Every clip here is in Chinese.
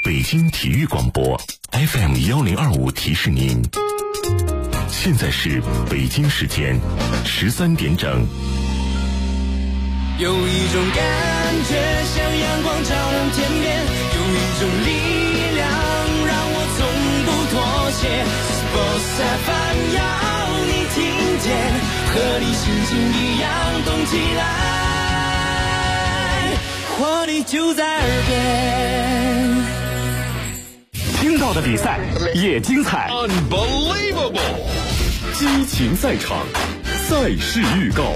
北京体育广播 FM1025提示您，现在是北京时间13点整。 有一种感觉像阳光照亮天边，有一种力量让我从不妥协。Sports FM 要你听见，和你心情一样动起来，活力就在耳边。 听到的比赛也精彩 ，Unbelievable！ 激情赛场，赛事预告。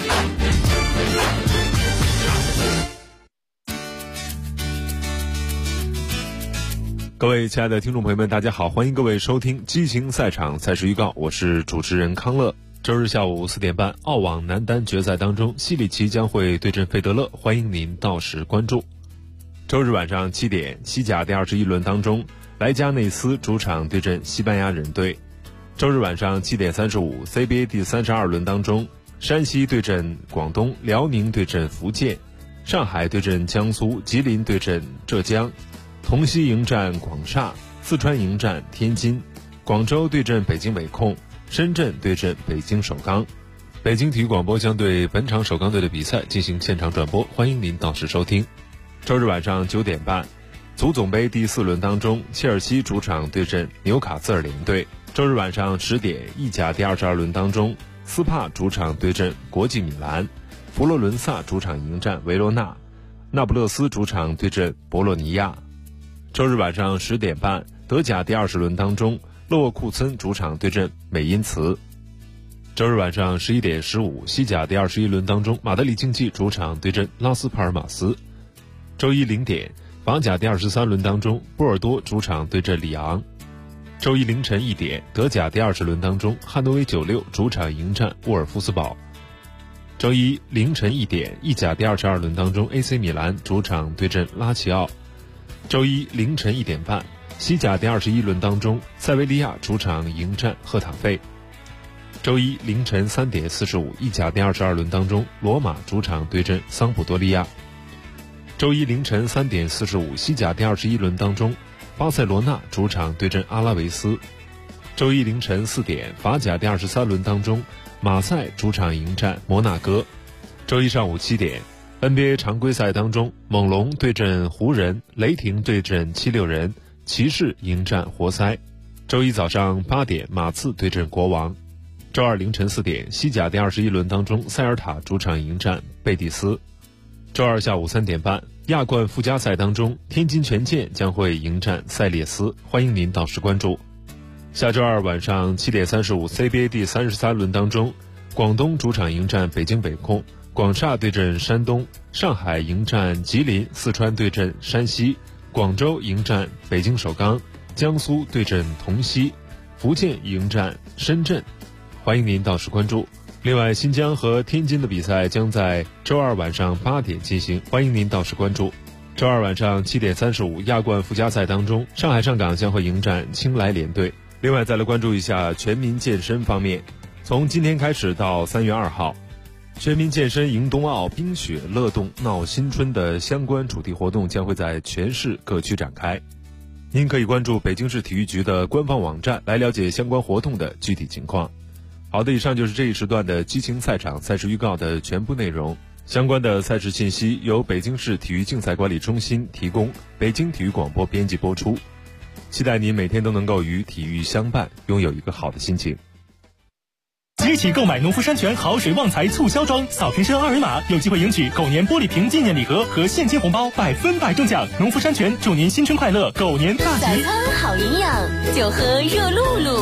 各位亲爱的听众朋友们，大家好，欢迎各位收听激情赛场赛事预告，我是主持人康乐。周日下午4点半，澳网男单决赛当中，西里奇将会对阵费德勒，欢迎您到时关注。周日晚上7点，西甲第21轮当中，莱加内斯主场对阵西班牙人队。周日晚上7点35 ，CBA 第32轮当中，山西对阵广东，辽宁对阵福建，上海对阵江苏，吉林对阵浙江，同曦迎战广厦，四川迎战天津，广州对阵北京伟控，深圳对阵北京首钢。北京体育广播将对本场首钢队的比赛进行现场转播，欢迎您到时收听。周日晚上9点半，足总杯第4轮当中，切尔西主场对阵纽卡斯尔联队。周日晚上10点，意甲第22轮当中，斯帕主场对阵国际米兰，佛罗伦萨主场迎战维罗纳，那不勒斯主场对阵博洛尼亚。周日晚上10点半，德甲第20轮当中，勒沃库森主场对阵美因茨。周日晚上11点15，西甲第21轮当中，马德里竞技主场对阵拉斯帕尔马斯。周一0点，法甲第23轮当中，波尔多主场对阵里昂。周一凌晨1点，德甲第20轮当中，汉诺威96主场迎战沃尔夫斯堡。周一凌晨1点，意甲第22轮当中 ，AC 米兰主场对阵拉齐奥。周一凌晨1点半，西甲第21轮当中，塞维利亚主场迎战赫塔费。周一凌晨3点45，意甲第22轮当中，罗马主场对阵桑普多利亚。周一凌晨3点45，西甲第21轮当中，巴塞罗那主场对阵阿拉维斯。周一凌晨4点，法甲第23轮当中，马赛主场迎战摩纳哥。周一上午7点，NBA 常规赛当中，猛龙对阵湖人，雷霆对阵76人，骑士迎战活塞。周一早上8点，马刺对阵国王。周二凌晨4点，西甲第21轮当中，塞尔塔主场迎战贝蒂斯。周二下午3点半，亚冠附加赛当中，天津权健将会迎战塞列斯，欢迎您到时关注。下周二晚上7点35 ，CBA 第33轮当中，广东主场迎战北京北控，广厦对阵山东，上海迎战吉林，四川对阵山西，广州迎战北京首钢，江苏对阵同曦，福建迎战深圳，欢迎您到时关注。另外，新疆和天津的比赛将在周二晚上8点进行，欢迎您到时关注。周二晚上7点35，亚冠附加赛当中，上海上港将会迎战青莱联队。另外，再来关注一下全民健身方面，从今天开始到3月2号，全民健身迎冬奥、冰雪乐动闹新春的相关主题活动将会在全市各区展开。您可以关注北京市体育局的官方网站来了解相关活动的具体情况。好的，以上就是这一时段的激情赛场赛事预告的全部内容。相关的赛事信息由北京市体育竞赛管理中心提供，北京体育广播编辑播出。期待您每天都能够与体育相伴，拥有一个好的心情。 即日起购买农夫山泉好水旺财促销装，扫瓶身二维码有机会赢取狗年玻璃瓶纪念礼盒和现金红包，100%中奖。农夫山泉祝您新春快乐，狗年大吉。 早餐好营养，就喝热露露。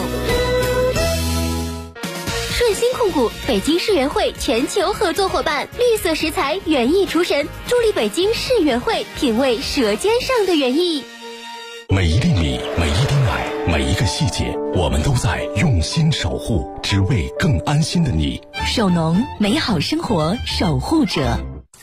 顺鑫控股北京世园会全球合作伙伴，绿色食材园艺厨神，助力北京世园会品味舌尖上的园艺。 每一粒米，每一滴奶，每一个细节，我们都在用心守护，只为更安心的你。 守农，美好生活守护者。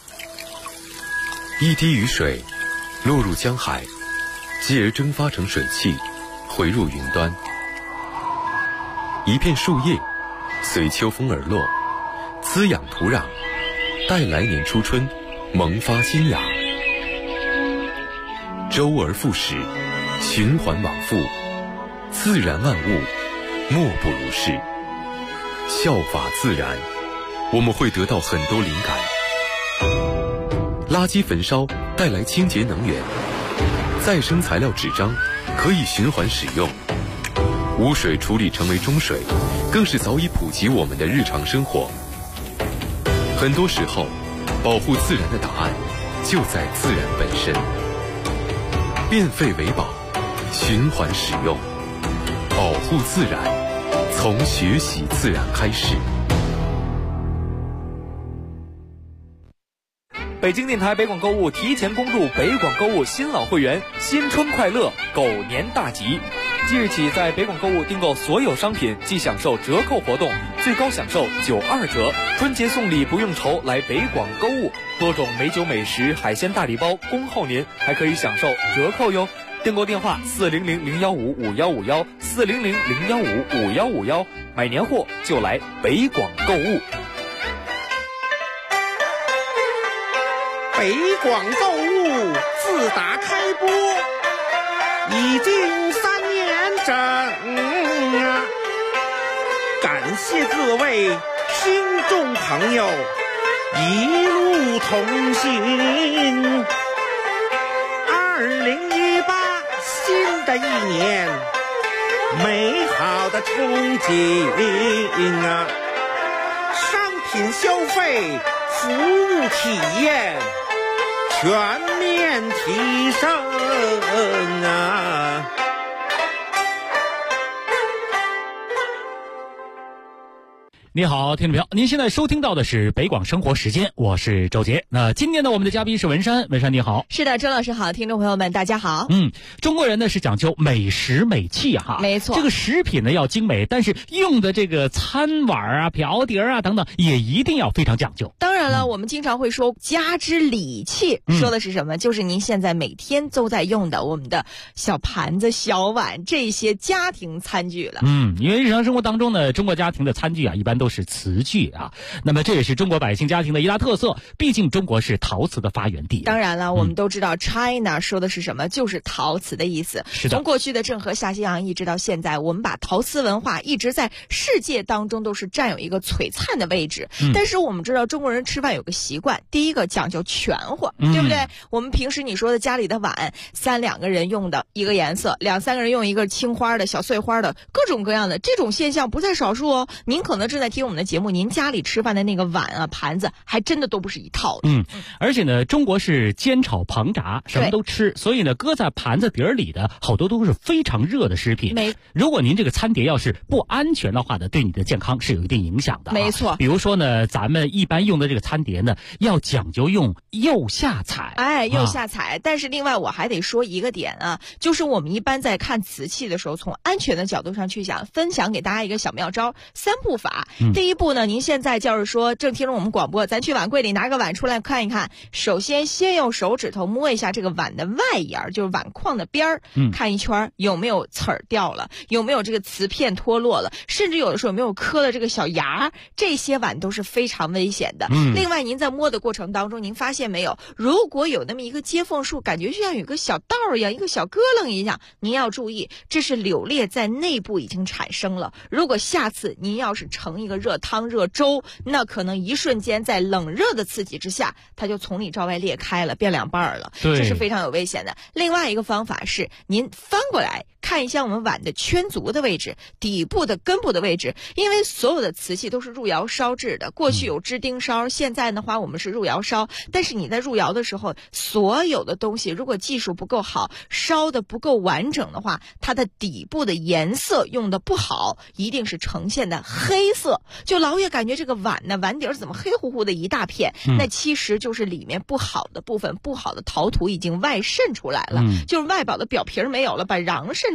一滴雨水落入江海，继而蒸发成水汽，回入云端。一片树叶随秋风而落，滋养土壤，待来年初春萌发新芽。 周而复始，循环往复，自然万物莫不如是。效法自然，我们会得到很多灵感。垃圾焚烧带来清洁能源，再生材料纸张可以循环使用，污水处理成为中水，更是早已普及我们的日常生活。很多时候，保护自然的答案就在自然本身。变废为宝，循环使用，保护自然，从学习自然开始。 北京电台北广购物提前恭祝北广购物新老会员新春快乐，狗年大吉！即日起，在北广购物订购所有商品即享受折扣活动，最高享受92折。春节送礼不用愁，来北广购物，多种美酒美食、海鲜大礼包恭候您，还可以享受折扣哟。订购电话400-015-5151，400-015-5151，买年货就来北广购物。 北广购物自打开播已经3年整啊！感谢各位听众朋友一路同行。2018新的一年，美好的憧憬啊！商品消费、服务体验全面提升啊！ 你好，听众朋友，您现在收听到的是北广生活时间，我是周杰。那今天呢，我们的嘉宾是文山，文山你好。 是的，周老师好，听众朋友们大家好。 中国人呢是讲究美食美器哈， 没错。 这个食品呢要精美，但是用的这个餐碗啊、瓢碟啊等等也一定要非常讲究。 当然了，我们经常会说家之礼器，说的是什么？就是您现在每天都在用的我们的小盘子、小碗这些家庭餐具了。 因为日常生活当中呢，中国家庭的餐具啊，一般都是瓷具啊。那么这也是中国百姓家庭的一大特色，毕竟中国是陶瓷的发源地。 当然了，我们都知道 China 说的是什么？就是陶瓷的意思。 是的。 从过去的郑和下西洋一直到现在，我们把陶瓷文化一直在世界当中都是占有一个璀璨的位置。但是我们知道中国人吃饭有个习惯，第一个讲究全乎，对不对？我们平时你说的家里的碗，2个人用的一个颜色，2、3个人用一个青花的小碎花的，各种各样的这种现象不在少数哦。您可能正在听我们的节目，您家里吃饭的那个碗啊、盘子还真的都不是一套的。 而且呢，中国是煎炒烹炸什么都吃，所以呢，搁在盘子碟里的好多都是非常热的食品。如果您这个餐碟要是不安全的话呢，对你的健康是有一定影响的。 没错。 比如说呢，咱们一般用的这个餐碟呢，要讲究用釉下彩。 釉下彩。但是另外我还得说一个点啊，就是我们一般在看瓷器的时候，从安全的角度上去想，分享给大家一个小妙招，3步法。第一步呢，您现在就是说正听着我们广播，咱去碗柜里拿个碗出来看一看。首先用手指头摸一下这个碗的外沿，就是碗框的边儿，看一圈有没有刺儿掉了，有没有这个瓷片脱落了，甚至有的时候有没有磕了这个小牙，这些碗都是非常危险的。另外您在摸的过程当中，您发现没有，如果有那么一个接缝处，感觉就像有个小道一样，一个小咯楞一样，您要注意，这是柳裂在内部已经产生了。如果下次您要是盛一个热汤热粥，那可能一瞬间在冷热的刺激之下，它就从里朝外裂开了，变2半了，这是非常有危险的。另外一个方法是您翻过来看一下我们碗的圈足的位置、底部的根部的位置，因为所有的瓷器都是入窑烧制的，过去有支钉烧，现在的话我们是入窑烧。但是你在入窑的时候，所有的东西如果技术不够好，烧的不够完整的话，它的底部的颜色用的不好，一定是呈现的黑色，就老也感觉这个碗呢，碗底怎么黑乎乎的一大片，那其实就是里面不好的部分，不好的陶土已经外渗出来了，就是外表的表皮没有了，把瓤渗出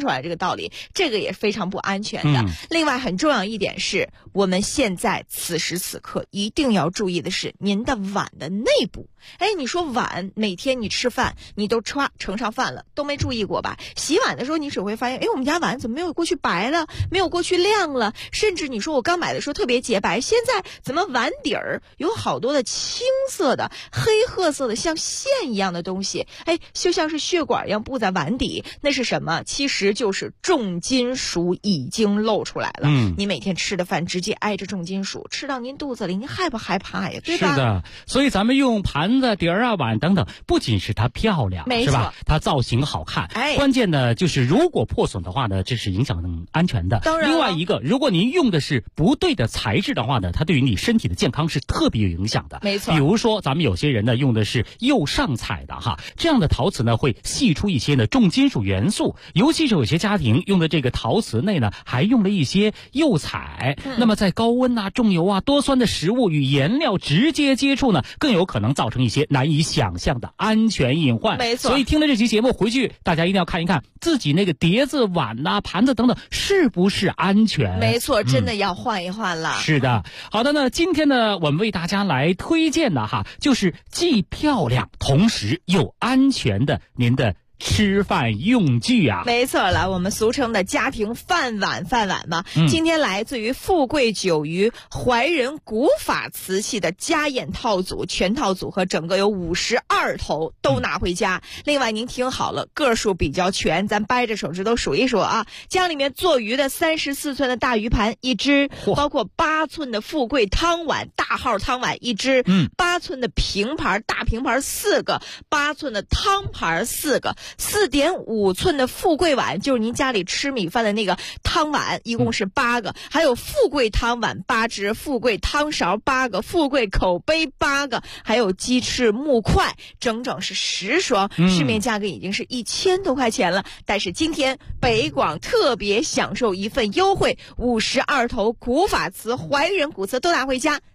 出来这个道理，这个也非常不安全的。另外很重要一点是，我们现在此时此刻一定要注意的是您的碗的内部。你说碗每天你吃饭你都盛上饭了，都没注意过吧？洗碗的时候你只会发现，我们家碗怎么没有过去白了，没有过去亮了，甚至你说我刚买的时候特别洁白，现在怎么碗底儿有好多的青色的、黑褐色的像线一样的东西，就像是血管一样布在碗底，那是什么？其实就是重金属已经露出来了。你每天吃的饭直接挨着重金属，吃到您肚子里，您害不害怕呀？对吧？ 是的，所以咱们用盘子、碟儿啊、碗等等，不仅是它漂亮，是吧？它造型好看，关键呢就是如果破损的话呢，这是影响安全的。 当然， 另外一个，如果您用的是不对的材质的话呢，它对于你身体的健康是特别有影响的。 没错， 比如说咱们有些人呢用的是釉上彩的这样的陶瓷呢会析出一些呢重金属元素，尤其是有些家庭用的这个陶瓷内呢还用了一些釉彩，那么在高温重油多酸的食物与颜料直接接触呢，更有可能造成一些难以想象的安全隐患。 没错， 所以听了这期节目回去，大家一定要看一看自己那个碟子、碗盘子等等是不是安全。 没错，真的要换一换了。 是的，好的呢，今天呢我们为大家来推荐的就是既漂亮同时又安全的您的吃饭用具没错了，我们俗称的家庭饭碗嘛。今天来自于富贵酒鱼怀仁古法瓷器的家宴套组，全套组合整个有52头，都拿回家。另外您听好了，个数比较全，咱掰着手指头数一数家里面做鱼的34寸的大鱼盘1只，包括8寸的富贵汤碗大号汤碗1只，8寸的平盘大平盘4个，8寸的汤盘4个，4.5寸的富贵碗，就是您家里吃米饭的那个汤碗，一共是8个，还有富贵汤碗8只，富贵汤勺8个，富贵口杯8个，还有鸡翅木筷，整整是10双，市面价格已经是1000多块钱了。但是今天北广特别享受一份优惠，52头古法瓷怀仁古瓷都拿回家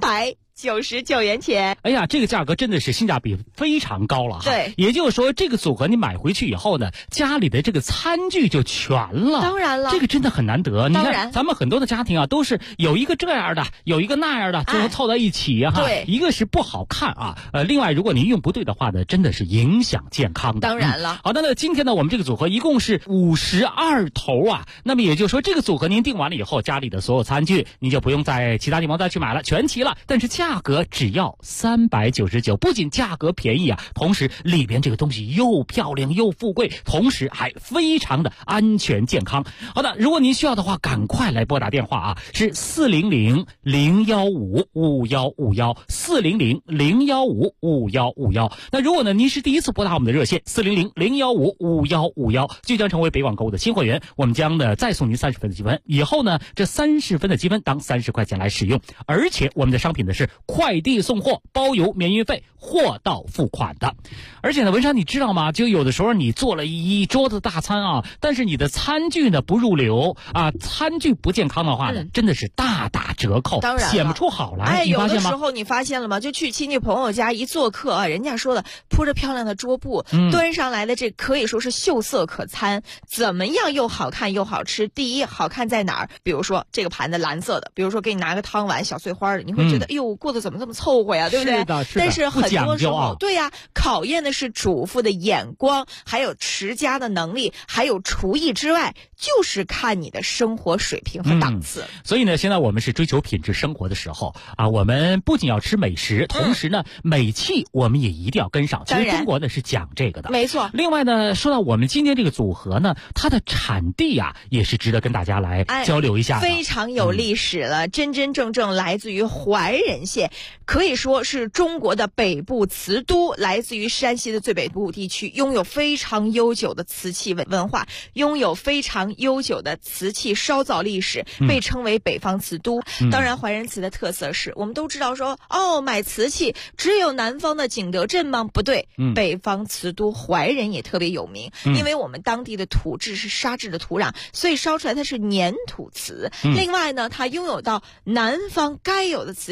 ，399元钱。 这个价格真的是性价比非常高了对， 也就是说这个组合你买回去以后呢，家里的这个餐具就全了。 当然了， 这个真的很难得。 当然， 你看咱们很多的家庭都是有一个这样的，有一个那样的，最后凑在一起对， 一个是不好看另外如果您用不对的话呢，真的是影响健康的。 当然了。 好的，那今天呢我们这个组合一共是52头那么也就是说这个组合您订完了以后，家里的所有餐具您就不用在其他地方再去买了，全齐了。但是价格只要399，不仅价格便宜同时里边这个东西又漂亮又富贵，同时还非常的安全健康。好的，如果您需要的话，赶快来拨打电话是400-015-5151，400-015-5151。那如果呢您是第一次拨打我们的热线400-015-5151，就将成为北广购物的新会员，我们将呢再送您30分的积分，以后呢这30分的积分当30块钱来使用，而且我们的商品呢是快递送货，包邮免运费，货到付款的。而且呢文山你知道吗，就有的时候你做了一桌子大餐但是你的餐具呢不入流餐具不健康的话呢，真的是大打折扣， 当然显不出好来。 有的时候你发现了吗？就去亲戚朋友家一做客人家说的铺着漂亮的桌布，端上来的这可以说是秀色可餐，怎么样又好看又好吃。第一，好看在哪儿？比如说这个盘子蓝色的，比如说给你拿个汤碗小碎花的，你会觉得过得怎么这么凑合呀，对不对？ 是的。 但是很多时候对呀，考验的是主妇的眼光，还有持家的能力，还有厨艺之外，就是看你的生活水平和档次。 所以呢现在我们是追求品质生活的时候我们不仅要吃美食，同时呢美气我们也一定要跟上。其实中国呢是讲这个的， 没错。 另外呢说到我们今天这个组合呢，它的产地也是值得跟大家来交流一下的， 非常有历史了，真真正正来自于怀仁县，可以说是中国的北部瓷都，来自于山西的最北部地区，拥有非常悠久的瓷器文化，拥有非常悠久的瓷器烧造历史，被称为北方瓷都。当然怀仁瓷的特色是我们都知道说买瓷器只有南方的景德镇吗？不对，北方瓷都怀仁也特别有名，因为我们当地的土质是沙质的土壤，所以烧出来它是粘土瓷。另外呢，它拥有到南方该有的瓷器当中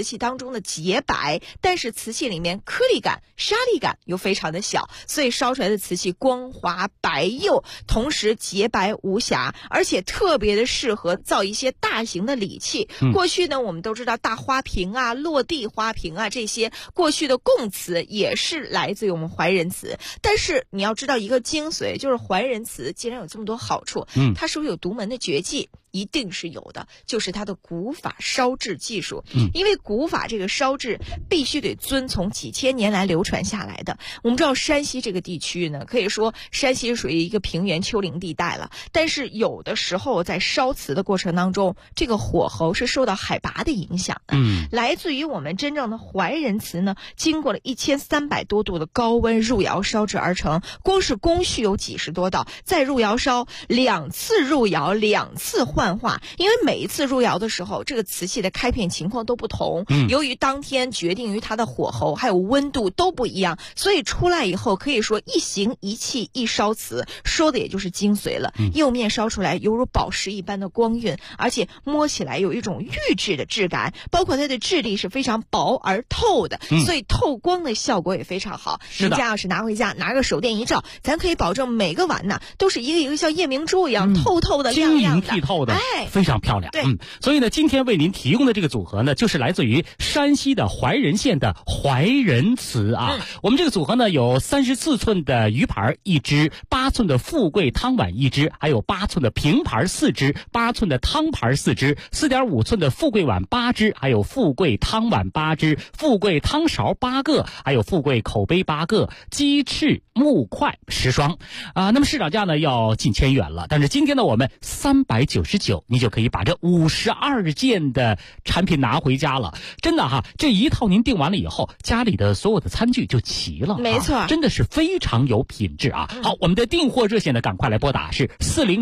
中的洁白，但是瓷器里面颗粒感、沙粒感又非常的小，所以烧出来的瓷器光滑白釉，同时洁白无瑕，而且特别的适合造一些大型的礼器。过去呢，我们都知道大花瓶啊、落地花瓶啊，这些过去的供瓷也是来自于我们怀仁瓷。但是你要知道一个精髓，就是怀仁瓷既然有这么多好处，它是不是有独门的绝技？一定是有的，就是它的古法烧制技术。因为古法这个烧制必须得遵从几千年来流传下来的。我们知道山西这个地区呢，可以说山西属于一个平原丘陵地带了，但是有的时候在烧瓷的过程当中，这个火候是受到海拔的影响的。来自于我们真正的怀仁瓷呢，经过了1300多度的高温入窑烧制而成，光是工序有几十多道，再入窑烧2次入窑2次幻化，因为每一次入窑的时候，这个瓷器的开片情况都不同，由于当天决定于它的火候还有温度都不一样，所以出来以后可以说一形一器一烧瓷，说的也就是精髓了。釉面烧出来犹如宝石一般的光晕，而且摸起来有一种玉质的质感，包括它的质地是非常薄而透的，所以透光的效果也非常好。人家要是拿回家拿个手电一照，咱可以保证每个碗呢都是一个一个像夜明珠一样透透的亮亮的， 晶莹剔透的，非常漂亮。所以呢，今天为您提供的这个组合呢，就是来自于山西的怀仁县的怀仁瓷啊。我们这个组合呢，有34寸的鱼盘1只，8寸的富贵汤碗1只，还有8寸的平盘4只，8寸的汤盘4只，4.5寸的富贵碗8只，还有富贵汤碗8只，富贵汤勺8个，还有富贵口杯8个，鸡翅木筷10双啊。那么市场价呢要近千元了，但是今天呢我们399，你就可以把这52件的产品拿回家了。真的哈，这一套您订完了以后，家里的所有的餐具就齐了， 没错， 真的是非常有品质啊。好，我们的订货热线呢，赶快来拨打是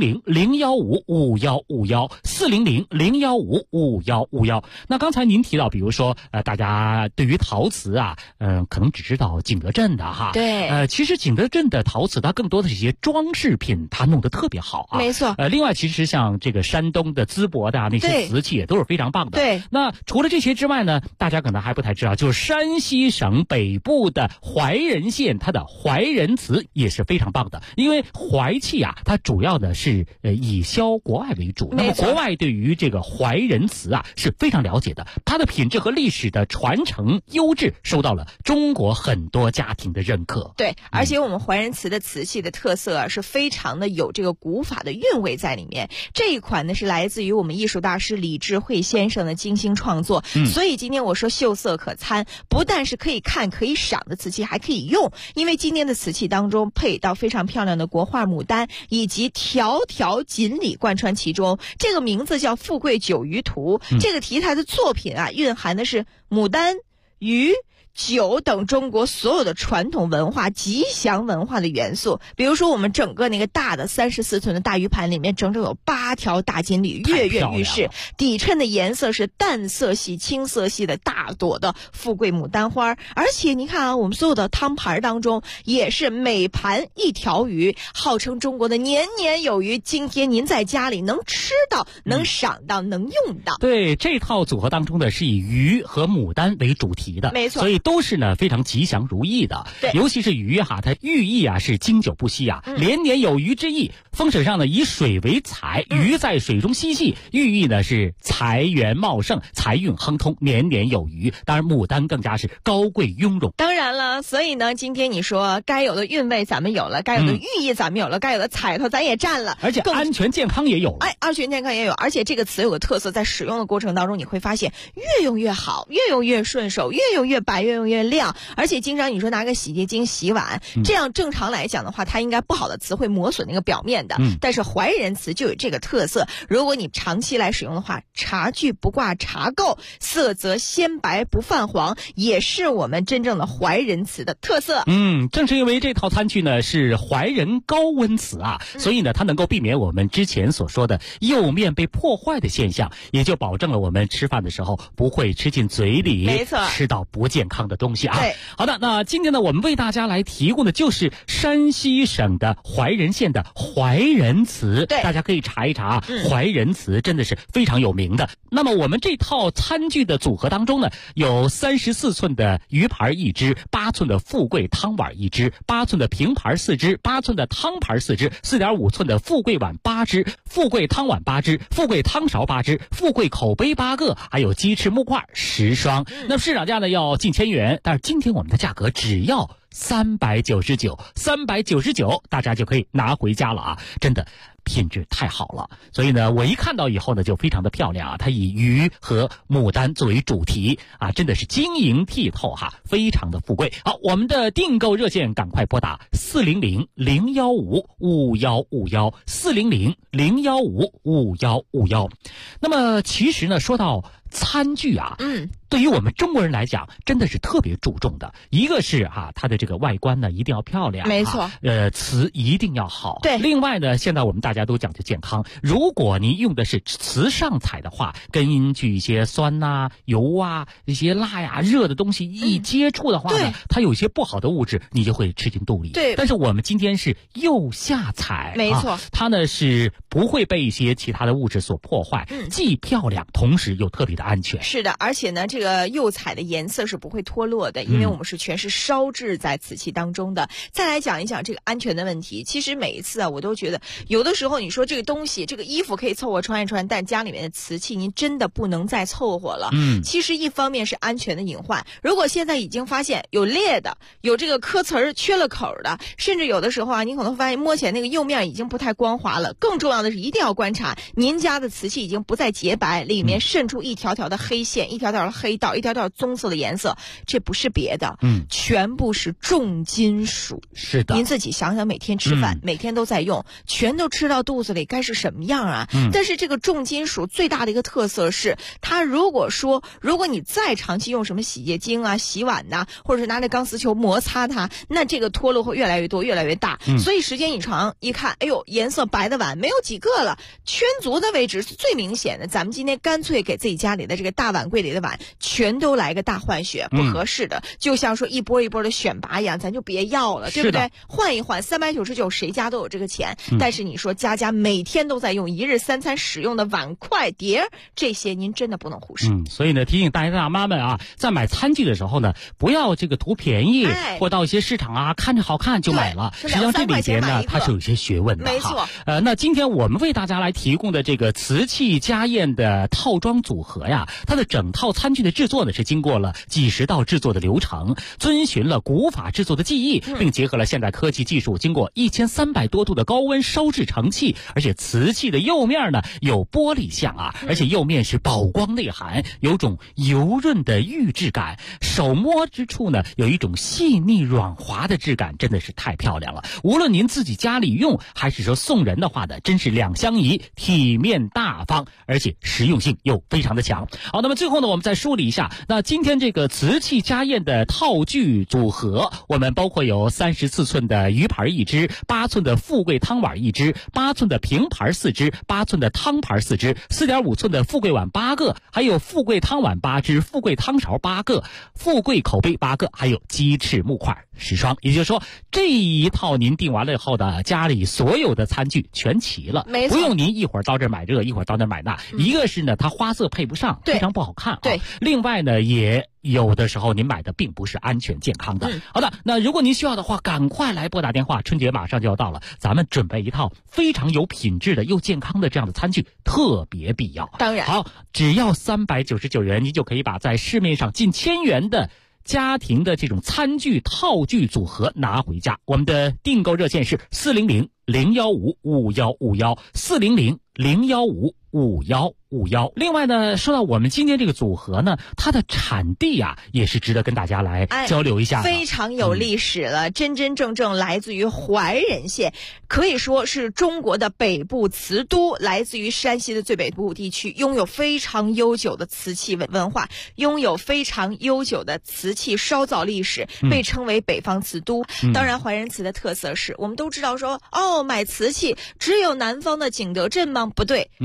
400-015-5151，400-015-5151。那刚才您提到，比如说大家对于陶瓷啊，可能只知道景德镇的哈， 对， 其实景德镇的陶瓷它更多的是一些装饰品，它弄得特别好啊， 没错。 另外其实像这个山东的淄博的那些瓷器也都是非常棒的。 对， 那除了这些之外呢，大家可能还不太知道，就是山西省北部的怀仁县，它的怀仁瓷也是非常棒的。因为怀器啊，它主要的是以销国外为主，那么国外对于这个怀仁瓷啊是非常了解的，它的品质和历史的传承优质受到了中国很多家庭的认可。 对，而且我们怀仁瓷的瓷器的特色啊，是非常的有这个古法的韵味在里面。这一款呢是来自于我们艺术大师李智慧先生的精心创作，所以今天我说秀色可餐，不但是可以看可以赏的瓷器，还可以用。因为今天的瓷器当中配到非常漂亮的国画牡丹，以及条条锦鲤贯穿其中。这个名字叫《富贵九鱼图》，这个题材的作品啊，蕴含的是牡丹、鱼、酒等中国所有的传统文化、吉祥文化的元素。比如说我们整个那个大的34寸的大鱼盘里面，整整有8条大锦鲤跃跃欲试，底衬的颜色是淡色系、青色系的大朵的富贵牡丹花。而且你看啊，我们所有的汤盘当中也是每盘1条鱼，号称中国的年年有余。今天您在家里能吃到、能赏到、能用到。 对，这套组合当中呢是以鱼和牡丹为主题的， 没错， 所以都是呢非常吉祥如意的。 对， 尤其是鱼哈，它寓意啊是经久不息啊，连年有余之意。风水上呢以水为财，鱼在水中嬉戏，寓意呢是财源茂盛、财运亨通、年年有余。当然牡丹更加是高贵雍容。 当然了，所以呢今天你说该有的韵味咱们有了，该有的寓意咱们有了，该有的彩头咱也占了， 而且安全健康也有了。 安全健康也有，而且这个词有个特色，在使用的过程当中你会发现越用越好，越用越顺手，越用越白，越用越亮。而且经常你说拿个洗洁精洗碗，这样正常来讲的话，它应该不好的瓷会磨损那个表面的，但是怀仁瓷就有这个特色。如果你长期来使用的话，茶具不挂茶垢，色泽鲜白不泛黄，也是我们真正的怀仁瓷的特色。 正是因为这套餐具呢是怀仁高温瓷啊，所以呢它能够避免我们之前所说的釉面被破坏的现象，也就保证了我们吃饭的时候不会吃进嘴里， 没错， 吃到不健康康的东西啊。 对， 好的，那今天呢，我们为大家来提供的就是山西省的怀仁县的怀仁祠。 对， 大家可以查一查，怀仁祠真的是非常有名的。那么我们这套餐具的组合当中呢，有34寸的鱼盘1只，8寸的富贵汤碗1只，8寸的平盘4只，8寸的汤盘4只，4.5寸的富贵碗8只，富贵汤碗8只，富贵汤勺8只，富贵口杯8个，还有鸡翅木块10双。那么市场价呢要近千元，但是今天我们的价格只要399，大家就可以拿回家了啊！真的品质太好了，所以呢，我一看到以后呢，就非常的漂亮啊！它以鱼和牡丹作为主题啊，真的是晶莹剔透哈，非常的富贵。好，我们的订购热线赶快拨打400-015-5151，400-015-5151。那么其实呢，说到餐具啊，对于我们中国人来讲，真的是特别注重的。一个是它的这个外观呢一定要漂亮， 没错， 瓷一定要好。 对， 另外呢，现在我们大家都讲究健康，如果您用的是瓷上彩的话，根据一些酸呐、油啊、一些辣呀、热的东西一接触的话呢，它有一些不好的物质，你就会吃进肚里。 对， 但是我们今天是釉下彩， 没错， 它呢是不会被一些其他的物质所破坏，既漂亮，同时又特别的安全。 是的，而且呢，这个釉彩的颜色是不会脱落的，因为我们是全是烧制在瓷器当中的。再来讲一讲这个安全的问题，其实每一次啊，我都觉得有的时候你说这个东西，这个衣服可以凑合穿一穿，但家里面的瓷器您真的不能再凑合了。其实一方面是安全的隐患，如果现在已经发现有裂的，有这个磕瓷儿缺了口的，甚至有的时候啊，你可能发现摸起来那个釉面已经不太光滑了。更重要的是，一定要观察您家的瓷器已经不再洁白，里面渗出一条条的黑线，一条条的黑道，一条条棕色的颜色，这不是别的，全部是重金属。 是的， 您自己想想，每天吃饭，每天都在用，全都吃到肚子里，该是什么样啊？但是这个重金属最大的一个特色是，它如果你再长期用什么洗洁精啊、洗碗呐，或者是拿那钢丝球摩擦它，那这个脱落会越来越多，越来越大。所以时间一长，一看，哎呦，颜色白的碗没有几个了，圈足的位置是最明显的。咱们今天干脆给自己家里的这个大碗柜里的碗全都来个大换血，不合适的，就像说一波一波的选拔一样，咱就别要了，对不对？换一换，399，谁家都有这个钱。但是你说家每天都在用1日3餐使用的碗筷碟，这些您真的不能忽视。 所以呢，提醒大爷大妈们啊，在买餐具的时候呢，不要这个图便宜，或到一些市场啊看着好看就买了，实际上这里边呢它是有些学问的。 没错。 那今天我们为大家来提供的这个瓷器家宴的套装组合呀，它的整套餐具的制作呢是经过了几十道制作的流程，遵循了古法制作的技艺，并结合了现代科技技术，经过1300多度的高温烧制成器。而且瓷器的釉面呢有玻璃相啊，而且釉面是宝光内含，有种油润的玉质感，手摸之处呢有一种细腻软滑的质感，真的是太漂亮了。无论您自己家里用还是说送人的话呢，真是两相宜，体面大方，而且实用性又非常的强。好，那么最后呢，我们再梳理一下，那今天这个瓷器家宴的套具组合，我们包括有34寸的鱼盘1只，8寸的富贵汤碗1只，8寸的平盘4只，8寸的汤盘4只，4.5寸的富贵碗8个，还有富贵汤碗8只，富贵汤勺8个，富贵口杯8个，还有鸡翅木块10双。也就是说，这一套您订完了以后的家里所有的餐具全齐了， 没错， 不用您一会儿到这儿买这，一会儿到那儿买那。一个是呢，它花色配不上，非常不好看。 对， 另外呢，也有的时候您买的并不是安全健康的。好的，那如果您需要的话，赶快来拨打电话，春节马上就要到了，咱们准备一套非常有品质的又健康的这样的餐具，特别必要。 当然， 好，只要399元，您就可以把在市面上近1000元的家庭的这种餐具套具组合拿回家。我们的订购热线是400-015-5151，400-015-5151。另外呢，说到我们今天这个组合呢，它的产地啊也是值得跟大家来交流一下的。 非常有历史了，真正来自于怀仁县，可以说是中国的北部瓷都，来自于山西的最北部地区，拥有非常悠久的瓷器文化，拥有非常悠久的瓷器烧造历史，被称为北方瓷都。当然，怀仁瓷的特色是，我们都知道说，买瓷器只有南方的景德镇吗？不对，北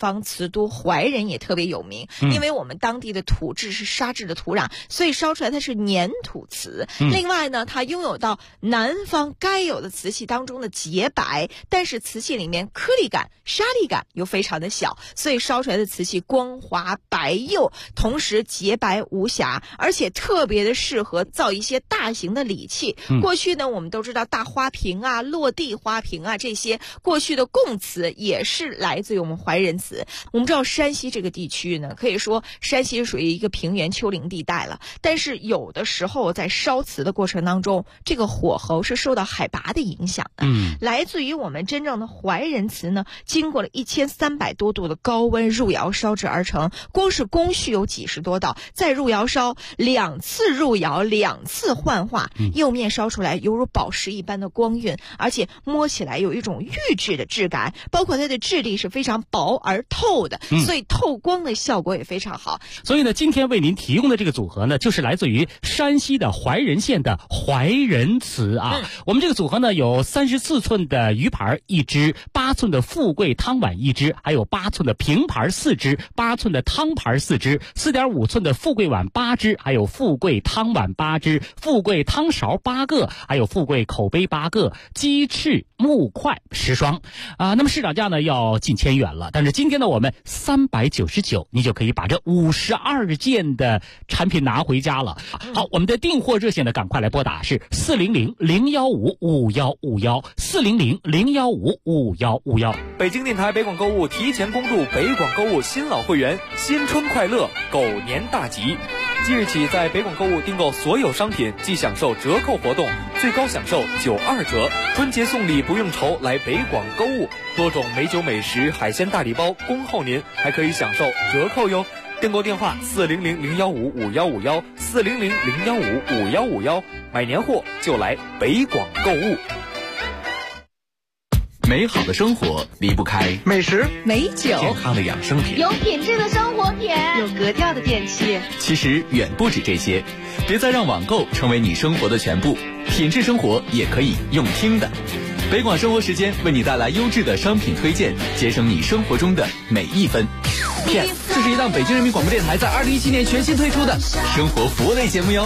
方瓷都怀仁也特别有名，因为我们当地的土质是沙质的土壤，所以烧出来它是粘土瓷。另外呢，它拥有到南方该有的瓷器当中的洁白，但是瓷器里面颗粒感、沙粒感又非常的小，所以烧出来的瓷器光滑白釉，同时洁白无瑕，而且特别的适合造一些大型的礼器。过去呢，我们都知道大花瓶啊、落地花瓶啊，这些过去的供瓷也是来自于我们怀仁瓷。我们知道山西这个地区呢，可以说山西是属于一个平原丘陵地带了，但是有的时候在烧瓷的过程当中，这个火候是受到海拔的影响的。来自于我们真正的怀仁瓷呢，经过了1300多度的高温入窑烧制而成，光是工序有几十多道，再入窑烧，2次入窑2次幻化，釉面烧出来犹如宝石一般的光晕，而且摸起来有一种玉质的质感，包括它的质地是非常薄而透的，所以透光的效果也非常好。 所以呢，今天为您提供的这个组合呢，就是来自于山西的怀仁县的怀仁瓷啊。我们这个组合呢，有34寸的鱼盘1只，8寸的富贵汤碗1只，还有8寸的平盘4只，8寸的汤盘4只，4.5寸的富贵碗8只，还有富贵汤碗8只，富贵汤勺8个，还有富贵口杯8个，鸡翅木筷10双啊。那么市场价呢要近千元了，但是今天呢我们399，你就可以把这52件的产品拿回家了。好，我们的订货热线呢赶快来拨打是400-015-5151，400-015-5151。 北京电台北广购物提前公布北广购物新老会员新春快乐狗年大吉。即日起，在北广购物订购所有商品即享受折扣活动，最高享受92折。春节送礼不用愁，来北广购物，多种美酒美食、海鲜大礼包恭候您，还可以享受折扣哟。订购电话400-015-5151，400-015-5151，买年货就来北广购物。 美好的生活离不开美食、 美酒、 健康的养生品、 有品质的生活品、 有格调的电器。 其实远不止这些，别再让网购成为你生活的全部，品质生活也可以用听的。北广生活时间为你带来优质的商品推荐，节省你生活中的每一分。PS， 这是一档北京人民广播电台在2017年全新推出的生活服务类节目哟。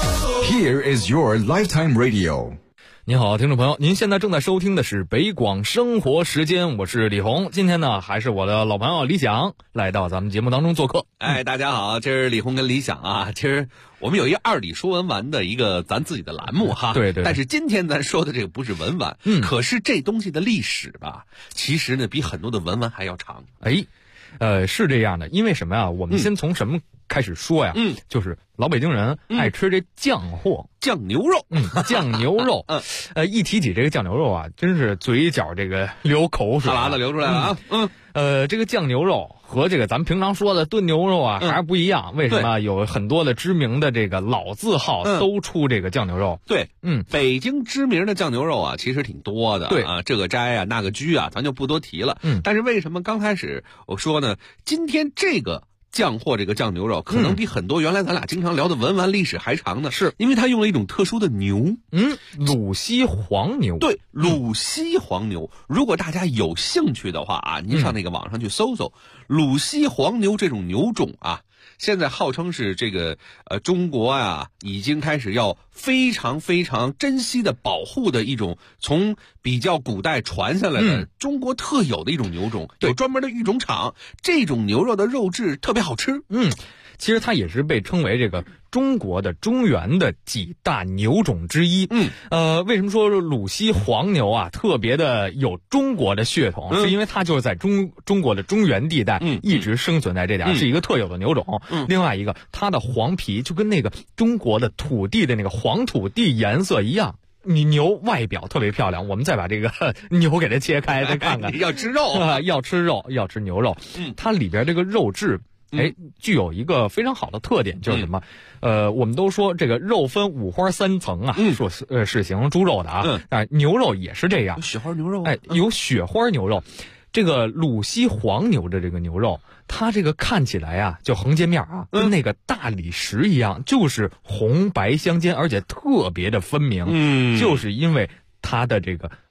Here is your lifetime radio。 您好，听众朋友，您现在正在收听的是北广生活时间，我是李红。今天呢，还是我的老朋友李想来到咱们节目当中做客。 大家好，今儿李红跟李想啊，今儿我们有一个二李说文玩的一个咱自己的栏目哈。 对。 但是今天咱说的这个不是文玩，可是这东西的历史吧，其实呢比很多的文玩还要长。 是这样的，因为什么呀？我们先从什么开始说呀？就是老北京人爱吃这酱货， 酱牛肉， 酱牛肉。一提起这个酱牛肉啊，真是嘴角这个流口水， 哈喇子流出来了啊。 这个酱牛肉和这个咱们平常说的炖牛肉啊还是不一样。为什么？有很多的知名的这个老字号都出这个酱牛肉。 对，北京知名的酱牛肉啊，其实挺多的。 对啊，这个斋啊，那个居啊，咱就不多提了。但是为什么刚开始我说呢？今天这个酱货这个酱牛肉可能比很多原来咱俩经常聊的文玩历史还长呢， 是因为它用了一种特殊的牛， 鲁西黄牛。 对，鲁西黄牛。如果大家有兴趣的话啊，您上那个网上去搜搜鲁西黄牛这种牛种啊，现在号称是这个中国啊已经开始要非常非常珍惜的保护的一种从比较古代传下来的中国特有的一种牛种，有专门的育种场，这种牛肉的肉质特别好吃。 其实它也是被称为这个中国的中原的几大牛种之一。为什么说鲁西黄牛啊特别的有中国的血统？是因为它就是在中国的中原地带一直生存在这点，是一个特有的牛种。另外一个，它的黄皮就跟那个中国的土地的那个黄土地颜色一样。你牛外表特别漂亮，我们再把这个牛给它切开，再看看。 要吃肉啊，要吃肉，要吃牛肉。它里边这个肉质。具有一个非常好的特点，就是什么？我们都说这个肉分五花三层啊，说是形容猪肉的啊，牛肉也是这样， 雪花牛肉， 有雪花牛肉。这个鲁西黄牛的这个牛肉，它这个看起来啊，就横截面啊，跟那个大理石一样，就是红白相间，而且特别的分明。就是因为它的这个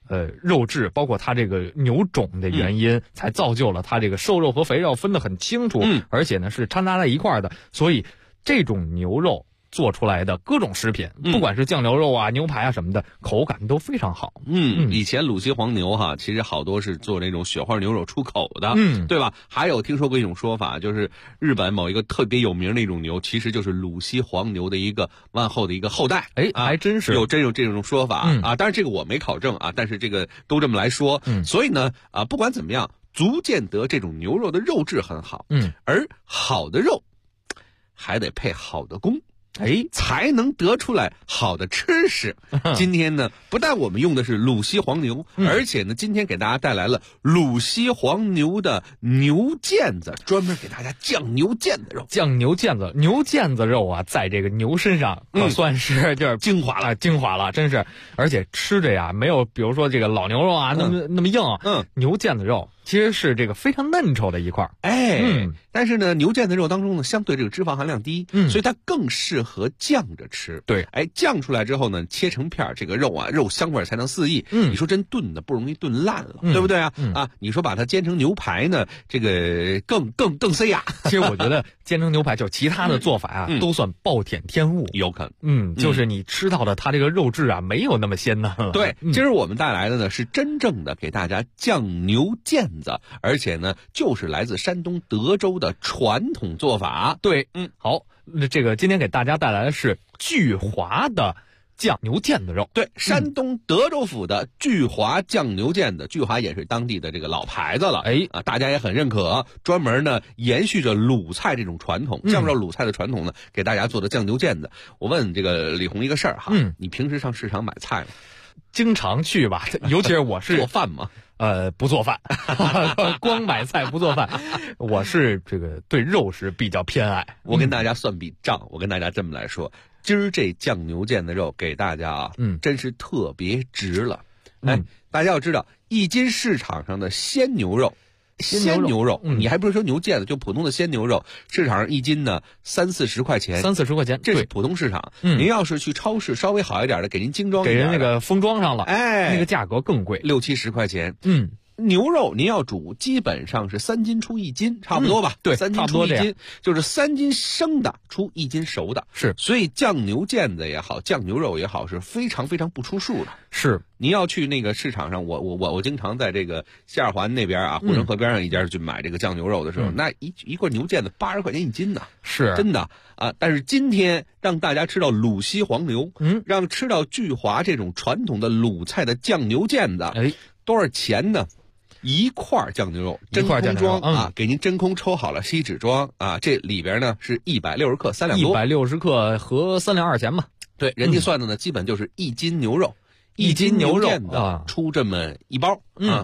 肉质，包括它这个牛种的原因，才造就了它这个瘦肉和肥肉分得很清楚，而且呢是掺杂在一块儿的，所以这种牛肉做出来的各种食品，不管是酱牛肉啊、牛排啊什么的，口感都非常好。 以前鲁西黄牛哈，其实好多是做那种雪花牛肉出口的，对吧？还有听说过一种说法，就是日本某一个特别有名的一种牛，其实就是鲁西黄牛的一个往后的一个后代。 还真是有这种说法啊，当然这个我没考证啊，但是这个都这么来说。所以呢不管怎么样，足见得这种牛肉的肉质很好。而好的肉还得配好的工。才能得出来好的吃食。今天呢，不但我们用的是鲁西黄牛，而且呢，今天给大家带来了鲁西黄牛的牛腱子，专门给大家酱牛腱子肉。 酱牛腱子，牛腱子肉啊，在这个牛身上可算是就是精华了，真是。而且吃着呀，没有比如说这个老牛肉啊那么硬。牛腱子肉其实是这个非常嫩稠的一块。 但是呢，牛腱子肉当中呢，相对这个脂肪含量低，所以它更适合酱着吃。 对， 酱出来之后呢，切成片，这个肉啊，肉香味才能四溢。你说真炖的不容易炖烂了，对不对啊？你说把它煎成牛排呢，这个更塞牙。 其实我觉得煎成牛排就其他的做法啊，都算暴殄天物， 有可能。 就是你吃到的它这个肉质啊，没有那么鲜嫩了。 对，今儿我们带来的呢是真正的给大家酱牛腱子，而且呢就是来自山东德州的传统做法。 对，好，这个今天给大家带来的是巨华的酱牛腱子肉。 对，山东德州府的巨华酱牛腱子，巨华也是当地的这个老牌子了。大家也很认可，专门呢延续着鲁菜这种传统，酱肉鲁菜的传统呢，给大家做的酱牛腱子。我问这个李红一个事儿哈，你平时上市场买菜吗？ 经常去吧，尤其是我是做饭嘛。 不做饭，光买菜不做饭。我是这个对肉食比较偏爱。 我跟大家算笔账，我跟大家这么来说，今儿这酱牛腱子肉给大家啊，真是特别值了。大家要知道，1斤市场上的鲜牛肉，你还不是说牛腱子，就普通的鲜牛肉，市场上1斤呢30-40块钱 ，30-40块钱， 这是普通市场。您要是去超市稍微好一点的，给您精装一点， 给人那个封装上了，那个价格更贵 ，60-70块钱。牛肉您要煮，基本上是3斤出1斤，差不多吧？ 对 ，3斤出1斤，就是3斤生的出1斤熟的。 是， 所以酱牛腱子也好，酱牛肉也好，是非常非常不出数的。 是， 你要去那个市场上，我经常在这个西二环那边啊，护城河边上一家去买这个酱牛肉的时候，那一块牛腱子80块钱1斤呢， 是真的啊。但是今天让大家吃到鲁西黄牛，让吃到巨华这种传统的鲁菜的酱牛腱子，多少钱呢？1块酱牛肉真空装啊，给您真空抽好了锡纸装啊，这里边呢是160克3两多 ，160克合3两2钱吧。 对，人家算的呢，基本就是1斤牛肉，1斤牛腱子出这么1包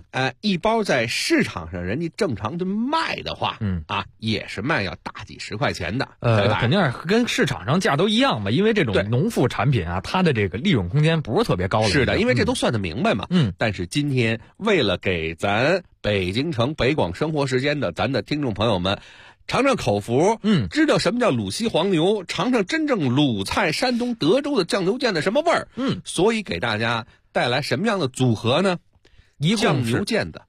，1包在市场上人家正常的卖的话，也是卖要大几十块钱的， 肯定是跟市场上价都一样嘛，因为这种农副产品啊，它的这个利润空间不是特别高的。 是的，因为这都算得明白嘛。但是今天为了给咱北京城北广生活时间的咱的听众朋友们尝尝口福，知道什么叫鲁西黄牛，尝尝真正鲁菜山东德州的酱牛腱子什么味儿，所以给大家带来什么样的组合呢？酱牛腱子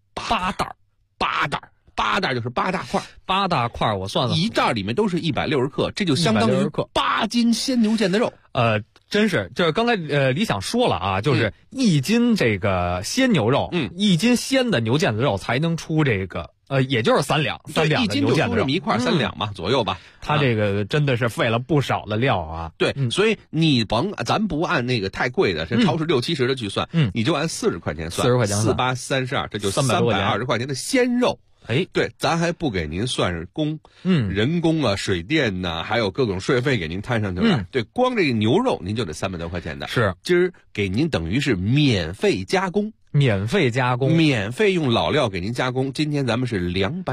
8袋就是8大块 ，8大块我算了， 一袋里面都是160克，这就相当于8斤鲜牛腱子肉。 真是，就是刚才李想说了啊，就是1斤这个鲜牛肉，1斤鲜的牛腱子肉才能出这个也就是3两的牛腱子肉， 1斤就出这么1块3两嘛左右吧。 它这个真的是费了不少的料啊。 对，所以你咱不按那个太贵的，这超市60-70的去算，你就按40块钱算，40块钱，4、8、32，这就320块钱的鲜肉。对，咱还不给您算是工，人工啊、水电呐，还有各种税费给您摊上去了。对，光这个牛肉您就得300多块钱的。 是， 今儿给您等于是免费加工， 免费用老料给您加工。今天咱们是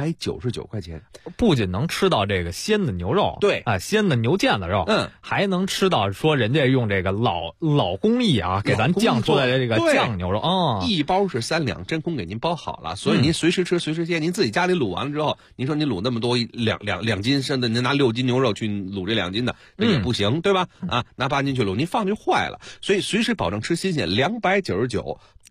299块钱， 不仅能吃到这个鲜的牛肉， 对啊，鲜的牛腱子肉，还能吃到说人家用这个老工艺啊，给咱酱出来的这个酱牛肉啊 ，1包是3两，真空给您包好了，所以您随时吃随时切。您自己家里卤完了之后，您说您卤那么多两斤，甚至您拿6斤牛肉去卤这2斤的，那也不行，对吧？拿8斤去卤，您放就坏了。所以随时保证吃新鲜，299。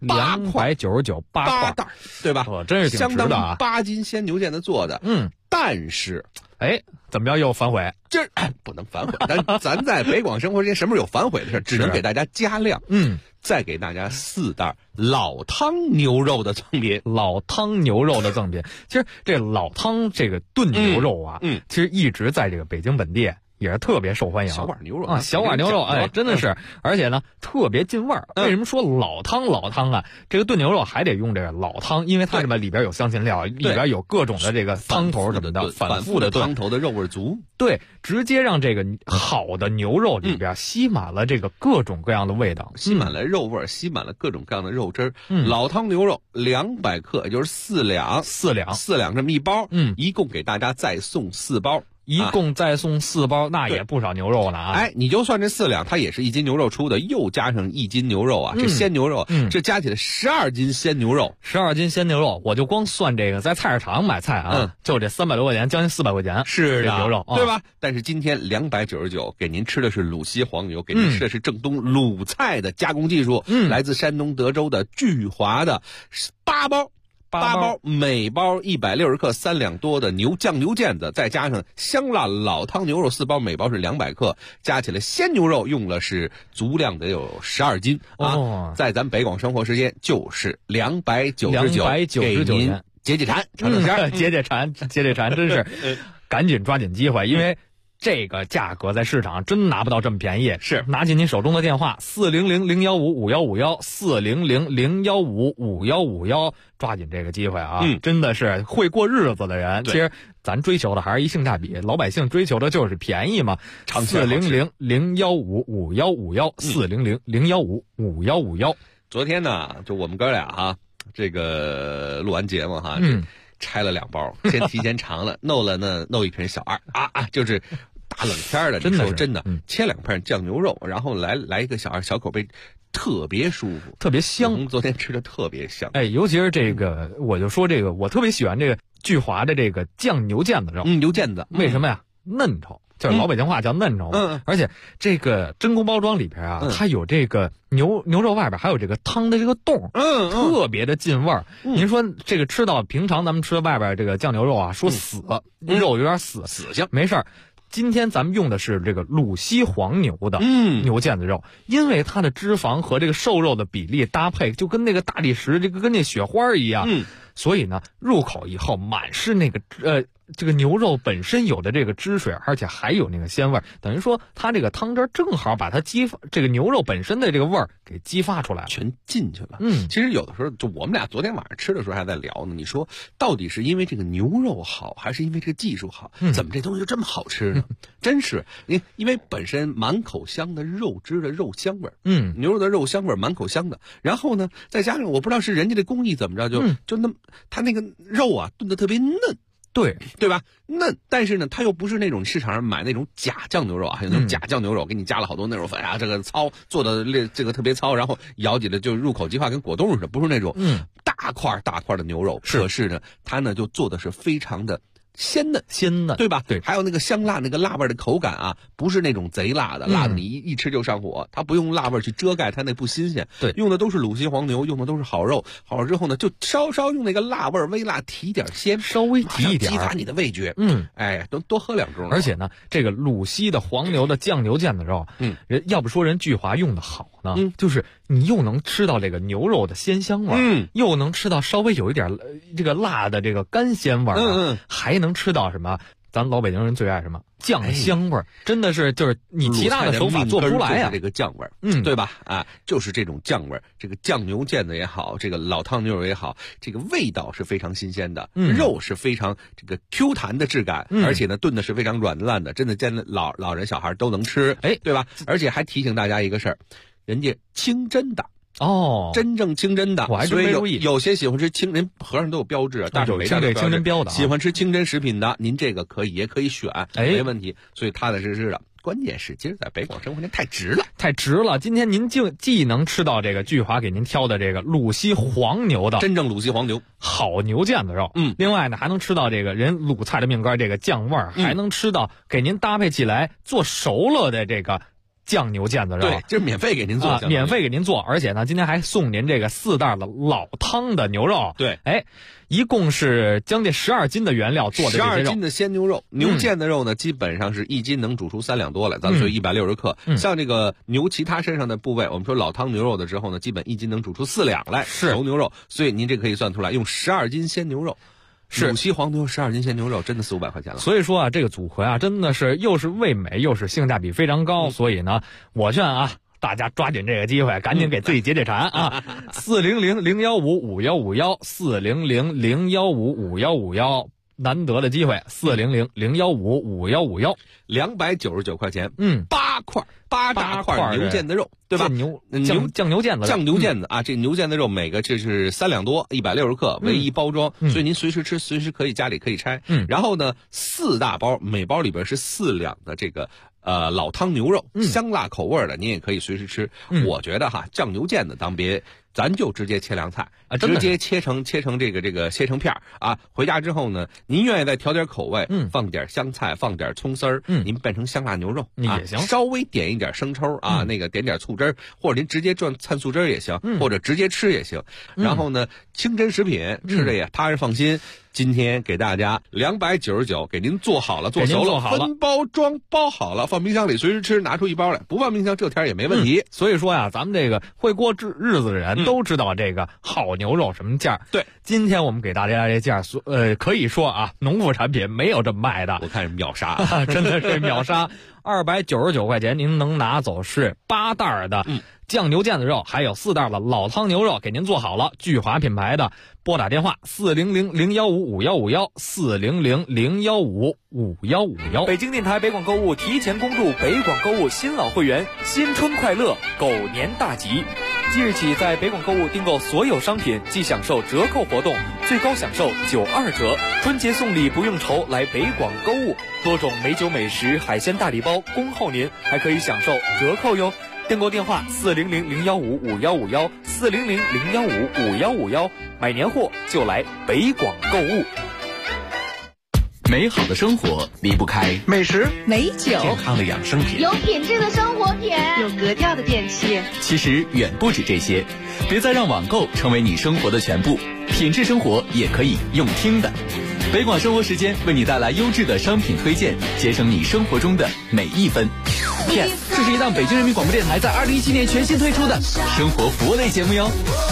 299八袋，对吧？ 真是挺值的啊， 相当于8斤鲜牛腱子做的。但是， 怎么着又反悔？ 这不能反悔。咱在北广生活之间，什么时候有反悔的事？只能给大家加量。再给大家4袋老汤牛肉的赠品。 老汤牛肉的赠品，其实这老汤这个炖牛肉啊，其实一直在这个北京本地也是特别受欢迎。 小碗牛肉啊，小碗牛肉，真的是，而且呢特别进味儿。为什么说老汤啊？这个炖牛肉还得用这个老汤，因为它什么里边有香辛料，里边有各种的这个汤头什么的，反复的汤头的肉味足。 对，直接让这个好的牛肉里边吸满了这个各种各样的味道， 吸满了肉味，吸满了各种各样的肉汁儿。老汤牛肉200克，也就是4两这么一包。一共给大家再送4包。 一共再送4包，那也不少牛肉呢啊！ 你就算这4两，它也是1斤牛肉出的，又加上1斤牛肉啊，这鲜牛肉，这加起来12斤鲜牛肉 ，12斤鲜牛肉，我就光算这个在菜市场买菜啊，就这300多块钱，将近400块钱， 是这牛肉， 对吧？但是今天299给您吃的是鲁西黄牛，给您吃的是正宗鲁菜的加工技术，来自山东德州的聚华的8包。8包，每包160克，3两多的酱牛腱子，再加上香辣老汤牛肉4包，每包是200克，加起来鲜牛肉用了是足量得有12斤啊！在咱北广生活时间就是299，给您解馋， 解馋，真是赶紧抓紧机会，因为这个价格在市场真拿不到这么便宜。 是， 拿起您手中的电话400-015-5151，400-015-5151，抓紧这个机会啊！真的是会过日子的人，其实咱追求的还是一性价比，老百姓追求的就是便宜嘛。400-015-5151，400-015-5151。 昨天呢，就我们哥俩哈，这个录完节目哈，拆了2包，先提前尝了，弄一瓶小2就是大冷天的，真的切2片酱牛肉，然后来一个小2小口杯，特别舒服， 特别香。 昨天吃的特别香， 尤其是这个，我就说这个，我特别喜欢这个聚华的这个酱牛腱子肉， 牛腱子， 为什么呀？嫩稠。就是老北京话叫嫩稠，而且这个真空包装里边啊，它有这个牛肉外边还有这个汤的这个洞，特别的进味儿。您说这个吃到平常咱们吃外边这个酱牛肉啊，说死肉有点死性，没事儿。今天咱们用的是这个鲁西黄牛的牛腱子肉，因为它的脂肪和这个瘦肉的比例搭配，就跟那个大理石这个跟那雪花一样，所以呢，入口以后满是那个这个牛肉本身有的这个汁水，而且还有那个鲜味，等于说它这个汤汁正好把它这个牛肉本身的这个味儿给激发出来， 全进去了。其实有的时候就我们俩昨天晚上吃的时候还在聊呢，你说到底是因为这个牛肉好，还是因为这个技术好？怎么这东西就这么好吃呢？真是因为本身满口香的肉汁的肉香味儿，牛肉的肉香味儿满口香的，然后呢再加上我不知道是人家的工艺怎么着，就那么它那个肉啊炖得特别嫩。对吧？嫩，但是呢，它又不是那种市场上买那种假酱牛肉啊，还有那种假酱牛肉，给你加了好多那种粉啊，这个糙做的这个特别糙，然后咬起来就入口即化，跟果冻似的，不是那种大块的牛肉。可是呢，它呢就做的是非常的鲜嫩，对吧？ 对， 还有那个香辣，那个辣味的口感啊，不是那种贼辣的，辣的你一吃就上火。它不用辣味去遮盖它那不新鲜， 对， 用的都是鲁西黄牛，用的都是好肉。好了之后呢，就稍稍用那个辣味微辣提点鲜， 稍微提一点， 激发你的味觉。多喝2盅。 而且呢，这个鲁西的黄牛的酱牛腱子肉，人要不说人聚华用的好呢，就是你又能吃到这个牛肉的鲜香味，又能吃到稍微有一点这个辣的这个干鲜味，还能吃到什么？咱老北京人最爱什么酱香味儿，真的是就是你其他的手法做不出来呀。 这个酱味儿，对吧？就是这种酱味儿，这个酱牛腱子也好，这个老汤牛肉也好，这个味道是非常新鲜的，肉是非常这个 Q 弹的质感，而且呢炖的是非常软烂的，真的见老人小孩都能吃，对吧？而且还提醒大家一个事儿，人家清真的。真正清真的， 我还真没注意。 有些喜欢吃清真，盒上都有标志，但是没这清真标的。 喜欢吃清真食品的，您这个也可以选，没问题。所以踏踏实实的。关键是今儿在北广生活间太值了。今天您既能吃到这个聚华给您挑的这个鲁西黄牛的真正鲁西黄牛好牛腱子肉，另外呢还能吃到这个人鲁菜的命根这个酱味儿，还能吃到给您搭配起来做熟了的这个酱牛腱子肉， 对，这是免费给您做， 免费给您做，而且呢，今天还送您这个4袋的老汤的牛肉。 对， 一共是将近12斤的原料做的这些肉。 12斤的鲜牛肉，牛腱子肉呢，基本上是1斤能煮出3两多来，咱们说160克。像这个牛其他身上的部位，我们说老汤牛肉的时候呢，基本1斤能煮出4两来，熟牛肉。所以您这可以算出来，用12斤鲜牛肉。鲁西黄牛12斤鲜牛肉真的400-500块钱了。 所以说啊，这个组合啊，真的是又是味美又是性价比非常高。所以呢，我劝啊，大家抓紧这个机会，赶紧给自己解解馋啊！400-015-5151，400-015-5151，难得的机会，400-015-5151。 299块钱，8大块牛腱子肉，对吧？ 酱牛腱子， 酱牛腱子啊，这牛腱子肉每个这是3两多，160克，唯一包装，所以您随时吃，随时可以家里可以拆。然后呢，4大包，每包里边是4两的这个老汤牛肉，香辣口味的，您也可以随时吃。我觉得哈，酱牛腱子咱就直接切凉菜啊，直接切成这个切成片啊。回家之后呢，您愿意再调点口味，放点香菜，放点葱丝儿，您变成香辣牛肉也行。 稍微点一点生抽啊，那个点点醋汁儿，或者您直接蘸醋汁儿也行，或者直接吃也行。然后呢，清真食品吃着也踏实放心。今天给大家299，给您做好了，做熟了，分包装包好了，放冰箱里随时吃，拿出一包来，不放冰箱这天也没问题。 所以说呀，咱们这个会过日子的人都知道这个好牛肉什么价。 对， 今天我们给大家这价，可以说啊，农副产品没有这么卖的。 我看是秒杀， 真的是秒杀。299块钱，您能拿走是8袋的酱牛腱子肉，还有4袋的老汤牛肉，给您做好了。聚华品牌的，拨打电话400-015-5151，400-015-5151。 北京电台北广购物提前恭祝北广购物新老会员新春快乐，狗年大吉！即日起，在北广购物订购所有商品即享受折扣活动，最高享受92折。春节送礼不用愁，来北广购物，多种美酒美食、海鲜大礼包恭候您，还可以享受折扣哟。订购电话400-015-5151，400-015-5151，买年货就来北广购物。 美好的生活离不开美食、 美酒、 健康的养生品、 有品质的生活品、 有格调的电器。 其实远不止这些，别再让网购成为你生活的全部，品质生活也可以用听的。北广生活时间为你带来优质的商品推荐，节省你生活中的每一分。Yes， 这是一档北京人民广播电台在2017年全新推出的生活服务类节目哟。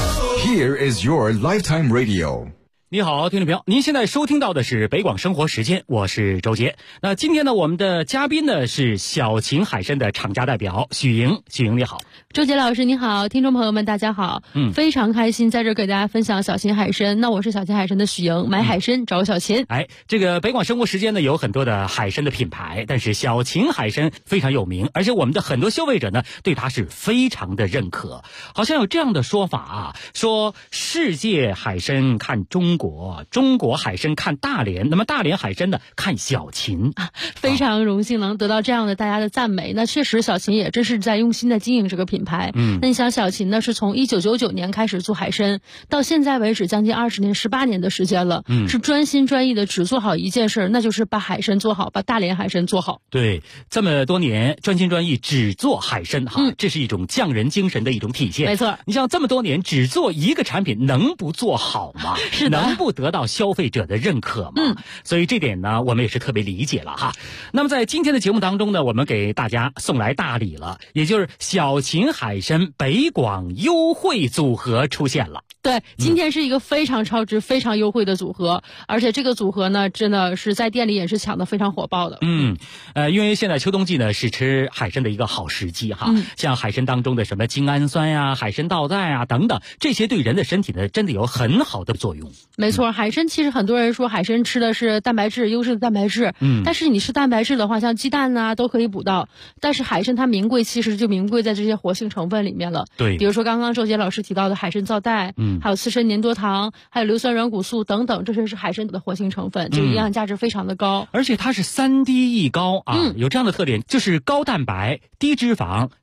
Here is your lifetime radio。 你好，听众朋友，您现在收听到的是北广生活时间，我是周杰。那今天呢，我们的嘉宾呢是小秦海参的厂家代表许莹。许莹你好。 周杰老师你好，听众朋友们大家好。非常开心在这给大家分享小秦海参。那我是小秦海参的许莹，买海参找小秦。 这个北广生活时间呢有很多的海参的品牌，但是小秦海参非常有名，而且我们的很多消费者呢对它是非常的认可。好像有这样的说法啊，说世界海参看中国，中国海参看大连，那么大连海参呢看小秦。 非常荣幸能得到这样的大家的赞美。那确实小秦也真是在用心的经营这个品牌。那你想小秦呢是从1999年开始做海参，到现在为止将近20年18年的时间了。是专心专意的只做好一件事，那就是把海参做好，把大连海参做好。 对，这么多年专心专意只做海参这是一种匠人精神的一种体现。 没错， 你像这么多年只做一个产品，能不做好吗？ 是的， 能不得到消费者的认可吗？所以这点呢我们也是特别理解了哈。那么在今天的节目当中呢，我们给大家送来大礼了，也就是小秦海参北广优惠组合出现了。 对，今天是一个非常超值、非常优惠的组合，而且这个组合呢，真的是在店里也是抢得非常火爆的。 因为现在秋冬季呢是吃海参的一个好时机哈。像海参当中的什么精氨酸呀、海参皂苷啊等等，这些对人的身体呢真的有很好的作用。 没错，海参其实很多人说海参吃的是蛋白质，优质的蛋白质。但是你吃蛋白质的话，像鸡蛋啊都可以补到，但是海参它名贵，其实就名贵在这些活性成分里面了。 对， 比如说刚刚周杰老师提到的海参皂苷，还有刺身粘多糖，还有硫酸软骨素等等，这些是海参的活性成分，就营养价值非常的高。 而且它是3低1高啊，有这样的特点，就是高蛋白、低脂肪、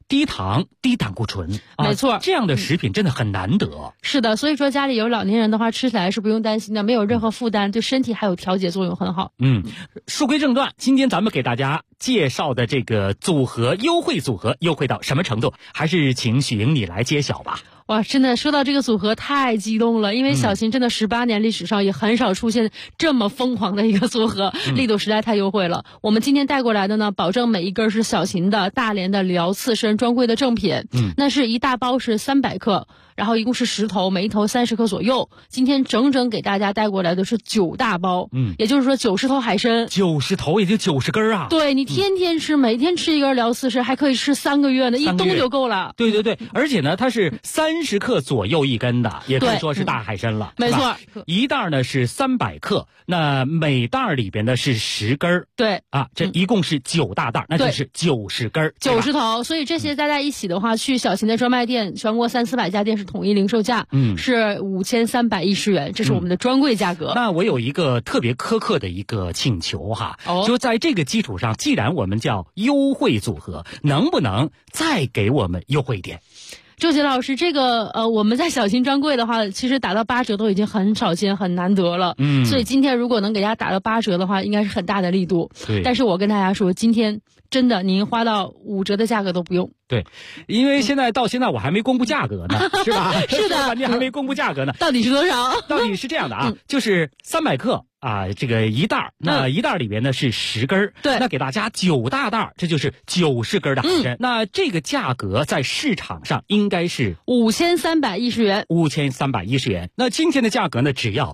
低糖、低胆固醇， 没错， 这样的食品真的很难得。 是的，所以说家里有老年人的话，吃起来是不用担心的，没有任何负担，对身体还有调节作用很好。 书归正传，今天咱们给大家介绍的这个组合优惠组合优惠到什么程度，还是请许莹你来揭晓吧。 哇，真的说到这个组合太激动了，因为小秦真的18年历史上也很少出现这么疯狂的一个组合，力度实在太优惠了。我们今天带过来的呢，保证每一根是小秦的大连的辽刺参专柜的正品，那是一大包是300克，然后一共是10头，每一头30克左右。今天整整给大家带过来的是9大包，也就是说90头海参 ，90头也就90根啊。 对，你天天吃，每天吃一根辽刺参，还可以吃3个月呢，一冬就够了。 对对对，而且呢，它是30克左右一根的，也可以说是大海参了。 没错， 一袋呢是300克，那每袋里边呢是10根。 对啊，这一共是9大袋，那就是90根 ，90头。所以这些大家一起的话，去小秦的专卖店，全国300-400家店是统一零售价，是5310元，这是我们的专柜价格。 那我有一个特别苛刻的一个请求哈，就在这个基础上，既然我们叫优惠组合，能不能再给我们优惠一点？ 周杰老师，这个我们在小秦专柜的话，其实打到8折都已经很少见、很难得了。所以今天如果能给大家打到8折的话，应该是很大的力度。 对， 但是我跟大家说，今天真的您花到5折的价格都不用。 对，因为到现在我还没公布价格呢，是吧？ 是的， 你还没公布价格呢。 到底是多少？ 到底是这样的啊，就是300克。这个一袋，那一袋里边呢是10根， 对， 那给大家9大袋，这就是90根的海参。那这个价格在市场上应该是 5310元 ，5310元。那今天的价格呢，只要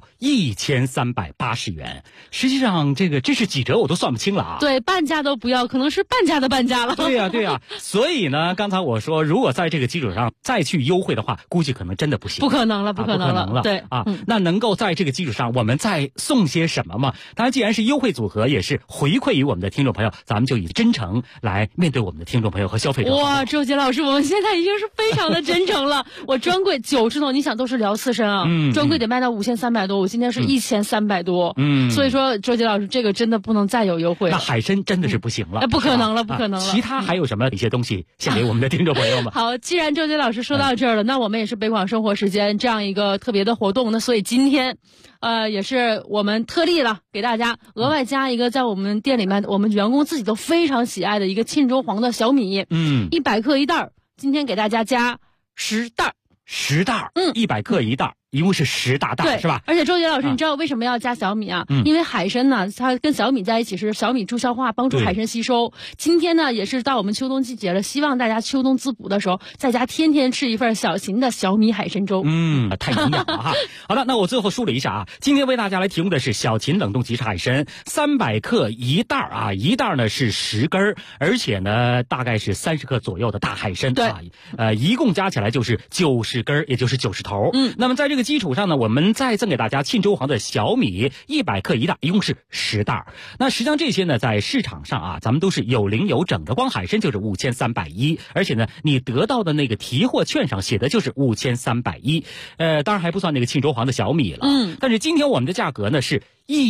1380元。实际上，这是几折我都算不清了啊。 对，半价都不要，可能是半价的半价了。 对呀。所以呢，刚才我说，如果在这个基础上再去优惠的话，估计可能真的不行。 不可能了。对啊，那能够在这个基础上，我们再送些什么嘛？当然，既然是优惠组合，也是回馈于我们的听众朋友，咱们就以真诚来面对我们的听众朋友和消费者。 哇，周杰老师，我们现在已经是非常的真诚了。我专柜90头，你想都是辽刺参啊，专柜得卖到5300多，我今天是1300多，所以说周杰老师，这个真的不能再有优惠了。 那海参真的是不行了， 不可能了。 其他还有什么一些东西献给我们的听众朋友们？ 好，既然周杰老师说到这儿了，那我们也是北广生活时间这样一个特别的活动，那所以今天。也是我们特例了，给大家额外加一个在我们店里面我们员工自己都非常喜爱的一个沁州黄的小米，100克一袋，今天给大家加10袋，100克一袋。一共是10大袋，是吧？而且周杰老师，你知道为什么要加小米啊？因为海参呢，它跟小米在一起是小米助消化，帮助海参吸收。今天呢，也是到我们秋冬季节了，希望大家秋冬滋补的时候，在家天天吃一份小秦的小米海参粥。 太营养了哈。好了，那我最后梳理一下啊，今天为大家来提供的是小秦冷冻即食海参300克一袋啊，一袋呢是10根，而且呢大概是30克左右的大海参。 对一共加起来就是90根，也就是90头。那么在这个基础上呢，我们再赠给大家沁州黄的小米100克一袋，一共是10袋。那实际上这些呢，在市场上啊，咱们都是有零有整的，光海参就是5310，而且呢，你得到的那个提货券上写的就是5310，当然还不算那个沁州黄的小米了。但是今天我们的价格呢是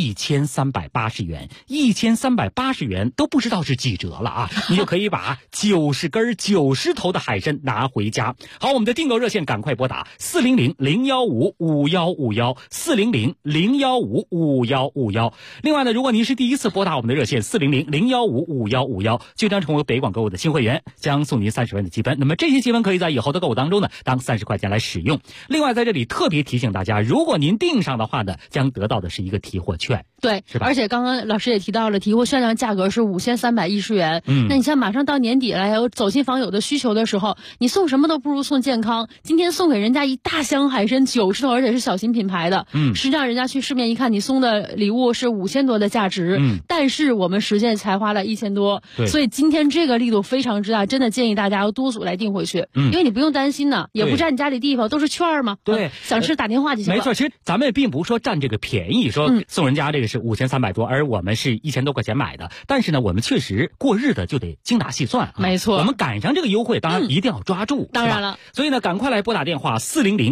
1380元，1380元都不知道是几折了啊！你就可以把90根90头的海参拿回家。好，我们的订购热线赶快拨打400-015-5151，400-015-5151。另外呢，如果您是第一次拨打我们的热线400-015-5151，就将成为北广购物的新会员，将送您30元的积分。那么这些积分可以在以后的购物当中呢，当30块钱来使用。另外在这里特别提醒大家，如果您订上的话呢，将得到的是一个提货券。 对， 是吧？ 而且刚刚老师也提到了，提货券上价格是5310元。那你像马上到年底了，有走亲访友的需求的时候，你送什么都不如送健康。今天送给人家一大箱海参90头，而且是小秦品牌的。实际上人家去市面一看，你送的礼物是5000多的价值，但是我们实践才花了1000多。所以今天这个力度非常之大，真的建议大家要多组来订回去。因为你不用担心呢，也不占你家里地方，都是券嘛。 对， 想吃打电话就行了。 没错，其实咱们并不是说占这个便宜，说送人家这个是5300多，而我们是1000多块钱买的。但是呢，我们确实过日子就得精打细算啊。 没错， 我们赶上这个优惠，当然一定要抓住。 当然了， 所以呢，赶快来拨打电话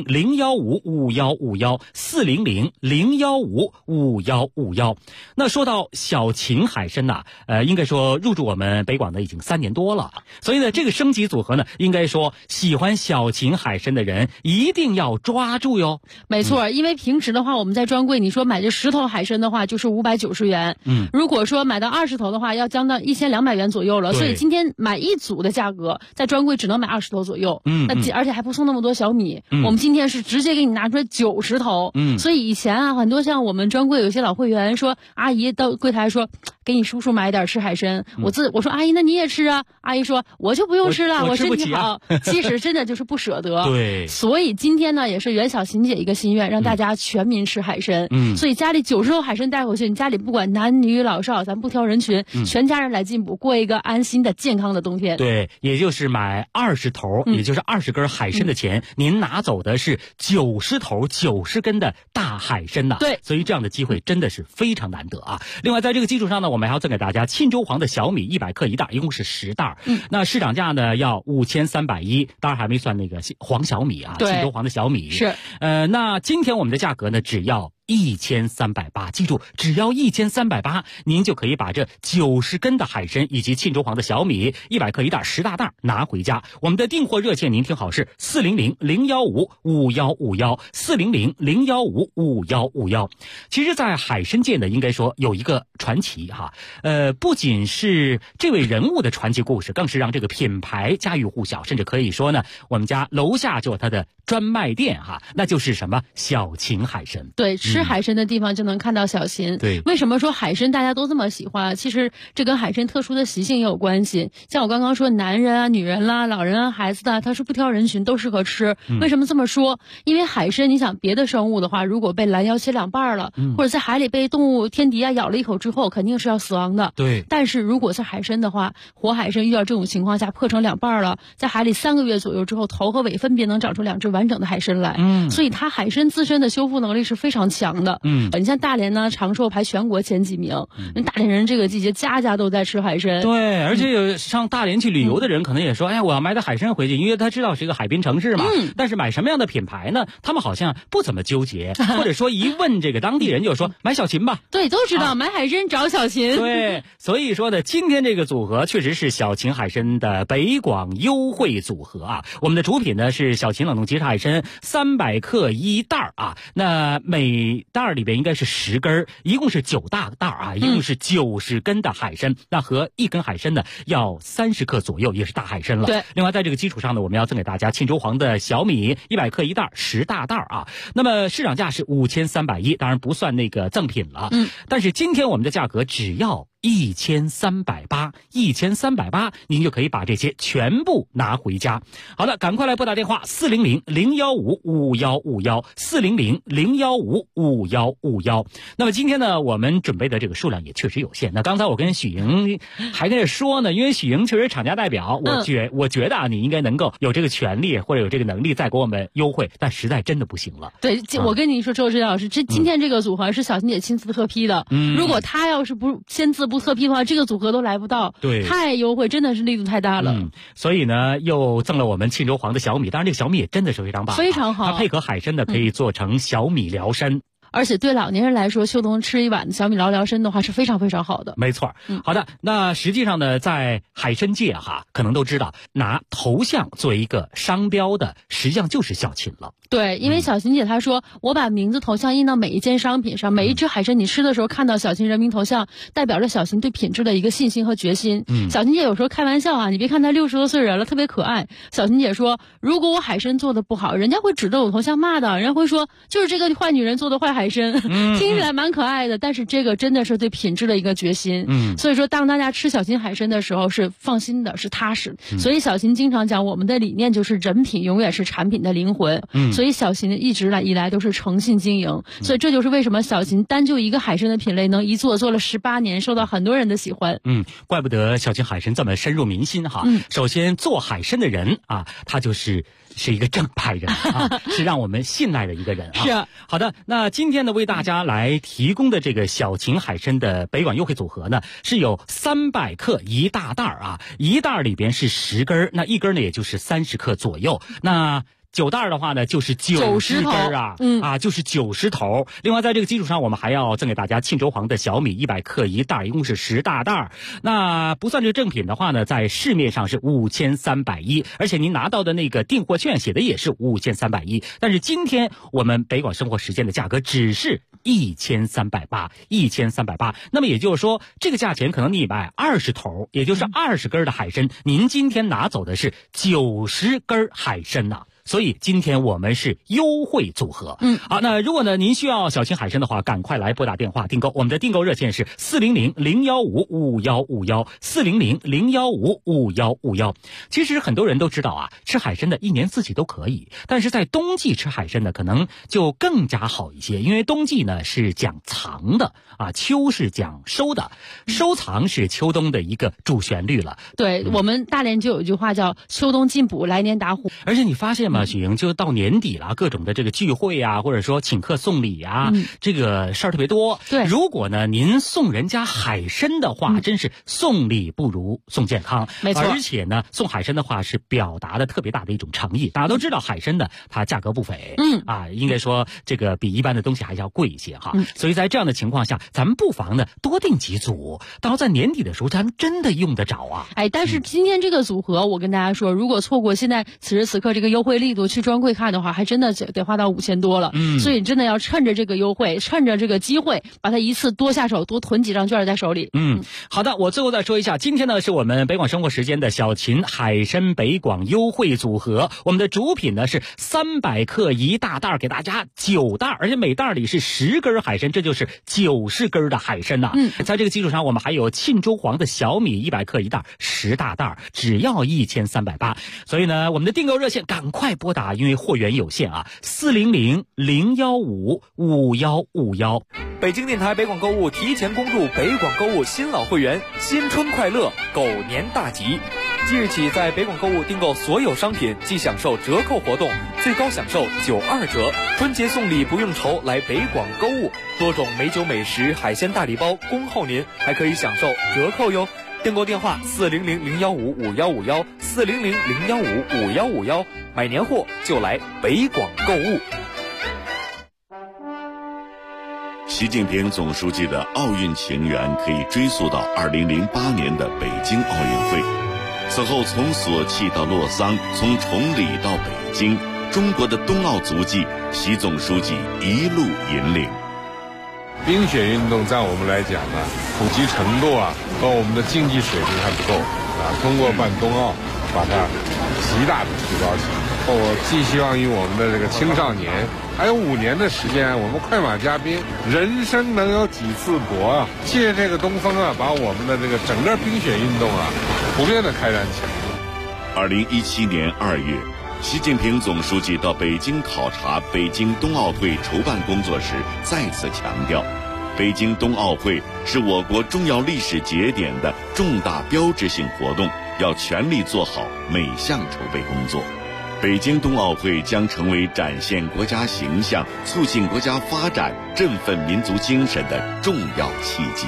400-015-5151，400-015-5151。那说到小秦海参呐，应该说入驻我们北广的已经3年多了。所以呢，这个升级组合呢，应该说喜欢小秦海参的人一定要抓住哟。 没错，因为平时的话，我们在专柜，你说买这10头海参的话，就是590元。如果说买到20头的话，要将到1200元左右了。所以今天买一组的价格，在专柜只能买20头左右。而且还不送那么多小米。我们今天是直接给你拿出来90头。所以以前啊，很多像我们专柜有些老会员说，阿姨到柜台说，给你叔叔买点吃海参。我说阿姨，那你也吃啊？阿姨说我就不用吃了，我身体好。其实真的就是不舍得。 对。 所以今天呢，也是袁小琴姐一个心愿，让大家全民吃海参。所以家里90头海参带回去，你家里不管男女老少，咱不挑人群，全家人来进补，过一个安心的健康的冬天。 对，也就是买20头，也就是20根海参的钱，您拿走的是90头90根的大海参呐。 对， 所以这样的机会真的是非常难得啊。另外，在这个基础上呢，我们还要赠给大家沁州黄的小米100克1袋，一共是10袋。那市场价呢要5310，当然还没算那个黄小米啊，沁州黄的小米是。 那今天我们的价格呢，只要1380，记住，只要1380，您就可以把这90根的海参以及沁州黄的小米100克1袋10大袋拿回家。我们的订货热线您听好是400-015-5151，400-015-5151。其实在海参界呢，应该说有一个传奇哈，不仅是这位人物的传奇故事，更是让这个品牌家喻户晓，甚至可以说呢，我们家楼下就有它的专卖店哈，那就是什么小秦海参。 对，吃海参的地方就能看到小秦。 对， 为什么说海参大家都这么喜欢？其实这跟海参特殊的习性也有关系。像我刚刚说，男人啊、女人啦、老人啊、孩子的，他是不挑人群，都适合吃。为什么这么说？因为海参，你想别的生物的话，如果被拦腰切2半了，或者在海里被动物天敌啊咬了一口之后，肯定是要死亡的。 对。 但是如果是海参的话，活海参遇到这种情况下破成2半了，在海里3个月左右之后，头和尾分别能长出2只完整的海参来。所以它海参自身的修复能力是非常强的。你像大连呢，长寿排全国前几名。大连人这个季节家家都在吃海参。 对，而且有上大连去旅游的人可能也说，哎，我要买点海参回去，因为他知道是一个海滨城市嘛。但是买什么样的品牌呢？他们好像不怎么纠结，或者说一问这个当地人就说买小秦吧。 对，都知道买海参找小秦。 对，所以说呢，今天这个组合确实是小秦海参的北广优惠组合啊。我们的主品呢是小秦冷冻即食海参300克1袋啊，那每袋里边应该是10根，一共是9大袋啊，一共是90根的海参。那和1根海参呢要30克左右，也是大海参了。 对。 另外在这个基础上呢，我们要赠给大家沁州黄的小米100克1袋10大袋啊。那么市场价是5310，当然不算那个赠品了。但是今天我们的价格只要1380，1380，您就可以把这些全部拿回家。好了，赶快来拨打电话400-015-5151，400-015-5151。那么今天呢，我们准备的这个数量也确实有限。那刚才我跟许莹还在这说呢，因为许莹确实厂家代表，我觉得啊，你应该能够有这个权利或者有这个能力再给我们优惠，但实在真的不行了。 对，我跟你说，周志老师，今天这个组合是小秦姐亲自特批的。如果他要是不签字不特批的话，这个组合都来不到。 对， 太优惠，真的是力度太大了。 所以呢，又赠了我们沁州黄的小米，当然这个小米也真的是非常棒， 非常好。 它配合海参的可以做成小米辽参。 而且对老年人来说，秋冬吃一碗小米辽参的话是非常非常好的。 没错。好的，那实际上呢，在海参界哈，可能都知道拿头像作为一个商标的，实际上就是小秦了。 对，因为小秦姐她说，我把名字头像印到每一件商品上，每一只海参你吃的时候看到小秦人民头像，代表着小秦对品质的一个信心和决心。小秦姐有时候开玩笑啊，你别看她60多岁人了，特别可爱。小秦姐说，如果我海参做的不好，人家会指着我头像骂的，人家会说就是这个坏女人做的坏海参。听起来蛮可爱的，但是这个真的是对品质的一个决心。所以说当大家吃小秦海参的时候是放心的，是踏实。所以小秦经常讲，我们的理念就是人品永远是产品的灵魂。所以小秦一直以来都是诚信经营。所以这就是为什么小秦单就一个海参的品类能一做了18年，受到很多人的喜欢。 怪不得小秦海参这么深入民心哈。首先做海参的人啊，他就是一个正派人啊，是让我们信赖的一个人啊。 是。 好的，那今天天呢为大家来提供的这个小秦海参的北广优惠组合呢，是有300克一大袋啊，一袋里边是10根，那一根呢也就是30克左右，那9袋的话呢，就是90根啊，就是90头。另外，在这个基础上，我们还要赠给大家沁州黄的小米100克一袋，一共是10大袋。那不算这个正品的话呢，在市面上是5310，而且您拿到的那个订货券写的也是5310。但是今天我们北广生活时间的价格只是1380，1380。那么也就是说，这个价钱可能你买20头，也就是20根的海参，您今天拿走的是90根海参呐。所以今天我们是优惠组合。好，那如果呢您需要小秦海参的话，赶快来拨打电话订购。我们的订购热线是400-015-5151，400-015-5151。其实很多人都知道啊，吃海参的一年四季都可以，但是在冬季吃海参呢，可能就更加好一些，因为冬季呢是讲藏的啊，秋是讲收的，收藏是秋冬的一个主旋律了。 对，我们大连就有一句话叫秋冬进补，来年打虎。 而且你发现许莹，就到年底了，各种的这个聚会啊，或者说请客送礼啊，这个事儿特别多。 对， 如果呢您送人家海参的话，真是送礼不如送健康。 没错， 而且呢送海参的话是表达的特别大的一种诚意。大家都知道海参呢它价格不菲，应该说这个比一般的东西还要贵一些哈。所以在这样的情况下，咱们不妨呢多订几组，到在年底的时候咱们真的用得着啊。 但是今天这个组合，我跟大家说，如果错过现在此时此刻这个优惠力度去专柜看的话，还真的得花到5000多了。所以真的要趁着这个优惠，趁着这个机会，把它一次多下手，多囤几张券在手里。 好的，我最后再说一下，今天呢是我们北广生活时间的小秦海参北广优惠组合，我们的主品呢是300克一大袋，给大家9袋，而且每袋里是10根海参，这就是90根的海参呐。在这个基础上，我们还有沁州黄的小米100克一袋，10大袋，只要1380。所以呢，我们的订购热线赶快拨打，因为货源有限啊，400-015-5151。 北京电台北广购物提前恭祝北广购物新老会员新春快乐，狗年大吉！即日起，在北广购物订购所有商品即享受折扣活动，最高享受92折。春节送礼不用愁，来北广购物，多种美酒美食、海鲜大礼包恭候您，还可以享受折扣哟。订购电话400-015-5151，400-015-5151，买年货就来北广购物。 习近平总书记的奥运情缘可以追溯到2008年的北京奥运会，此后从索契到洛桑，从崇礼到北京，中国的冬奥足迹，习总书记一路引领。 冰雪运动在我们来讲呢，普及程度和我们的竞技水平还不够通过办冬奥把它极大的提高起来。我寄希望于我们的这个青少年，还有5年的时间，我们快马加鞭，人生能有几次搏借这个东风把我们的这个整个冰雪运动普遍的开展起来。 2017年2月，习近平总书记到北京考察北京冬奥会筹办工作时，再次强调，北京冬奥会是我国重要历史节点的重大标志性活动，要全力做好每项筹备工作。北京冬奥会将成为展现国家形象、促进国家发展、振奋民族精神的重要契机。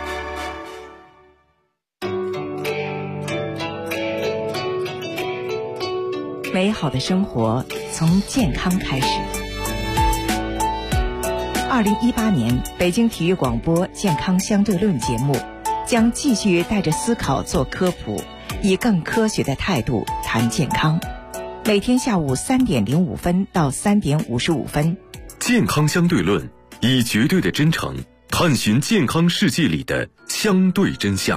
美好的生活从健康开始。2018年北京体育广播健康相对论节目将继续带着思考做科普，以更科学的态度谈健康。每天下午3点05分到3点55分， 健康相对论，以绝对的真诚探寻健康世界里的相对真相。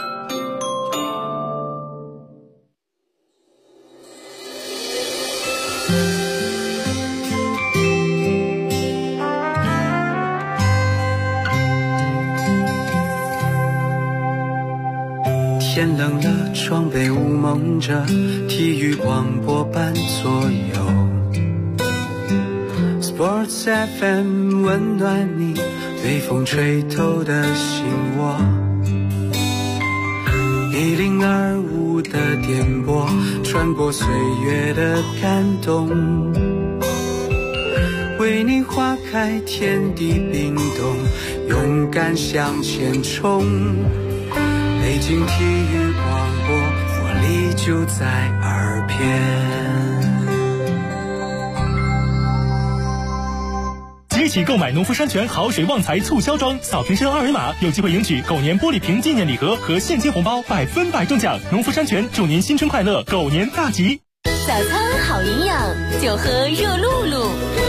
天冷了，窗被雾蒙着，体育广播伴左右。Sports FM 温暖你被风吹透的心窝。1025的电波穿过岁月的感动，为你花开，天地冰冻，勇敢向前冲。北京体育广播，活力就在耳边。 即日起购买农夫山泉好水旺财促销装，扫瓶身2维码，有机会赢取狗年玻璃瓶纪念礼盒和现金红包，100%中奖。农夫山泉祝您新春快乐，狗年大吉！ 早餐好营养，就喝热露露。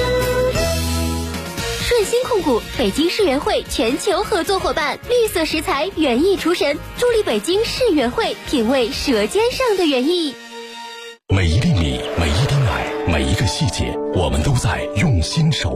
顺鑫控股北京世园会全球合作伙伴，绿色食材园艺厨神，助力北京世园会品味舌尖上的园艺。 每一粒米，每一滴奶，每一个细节，我们都在用心守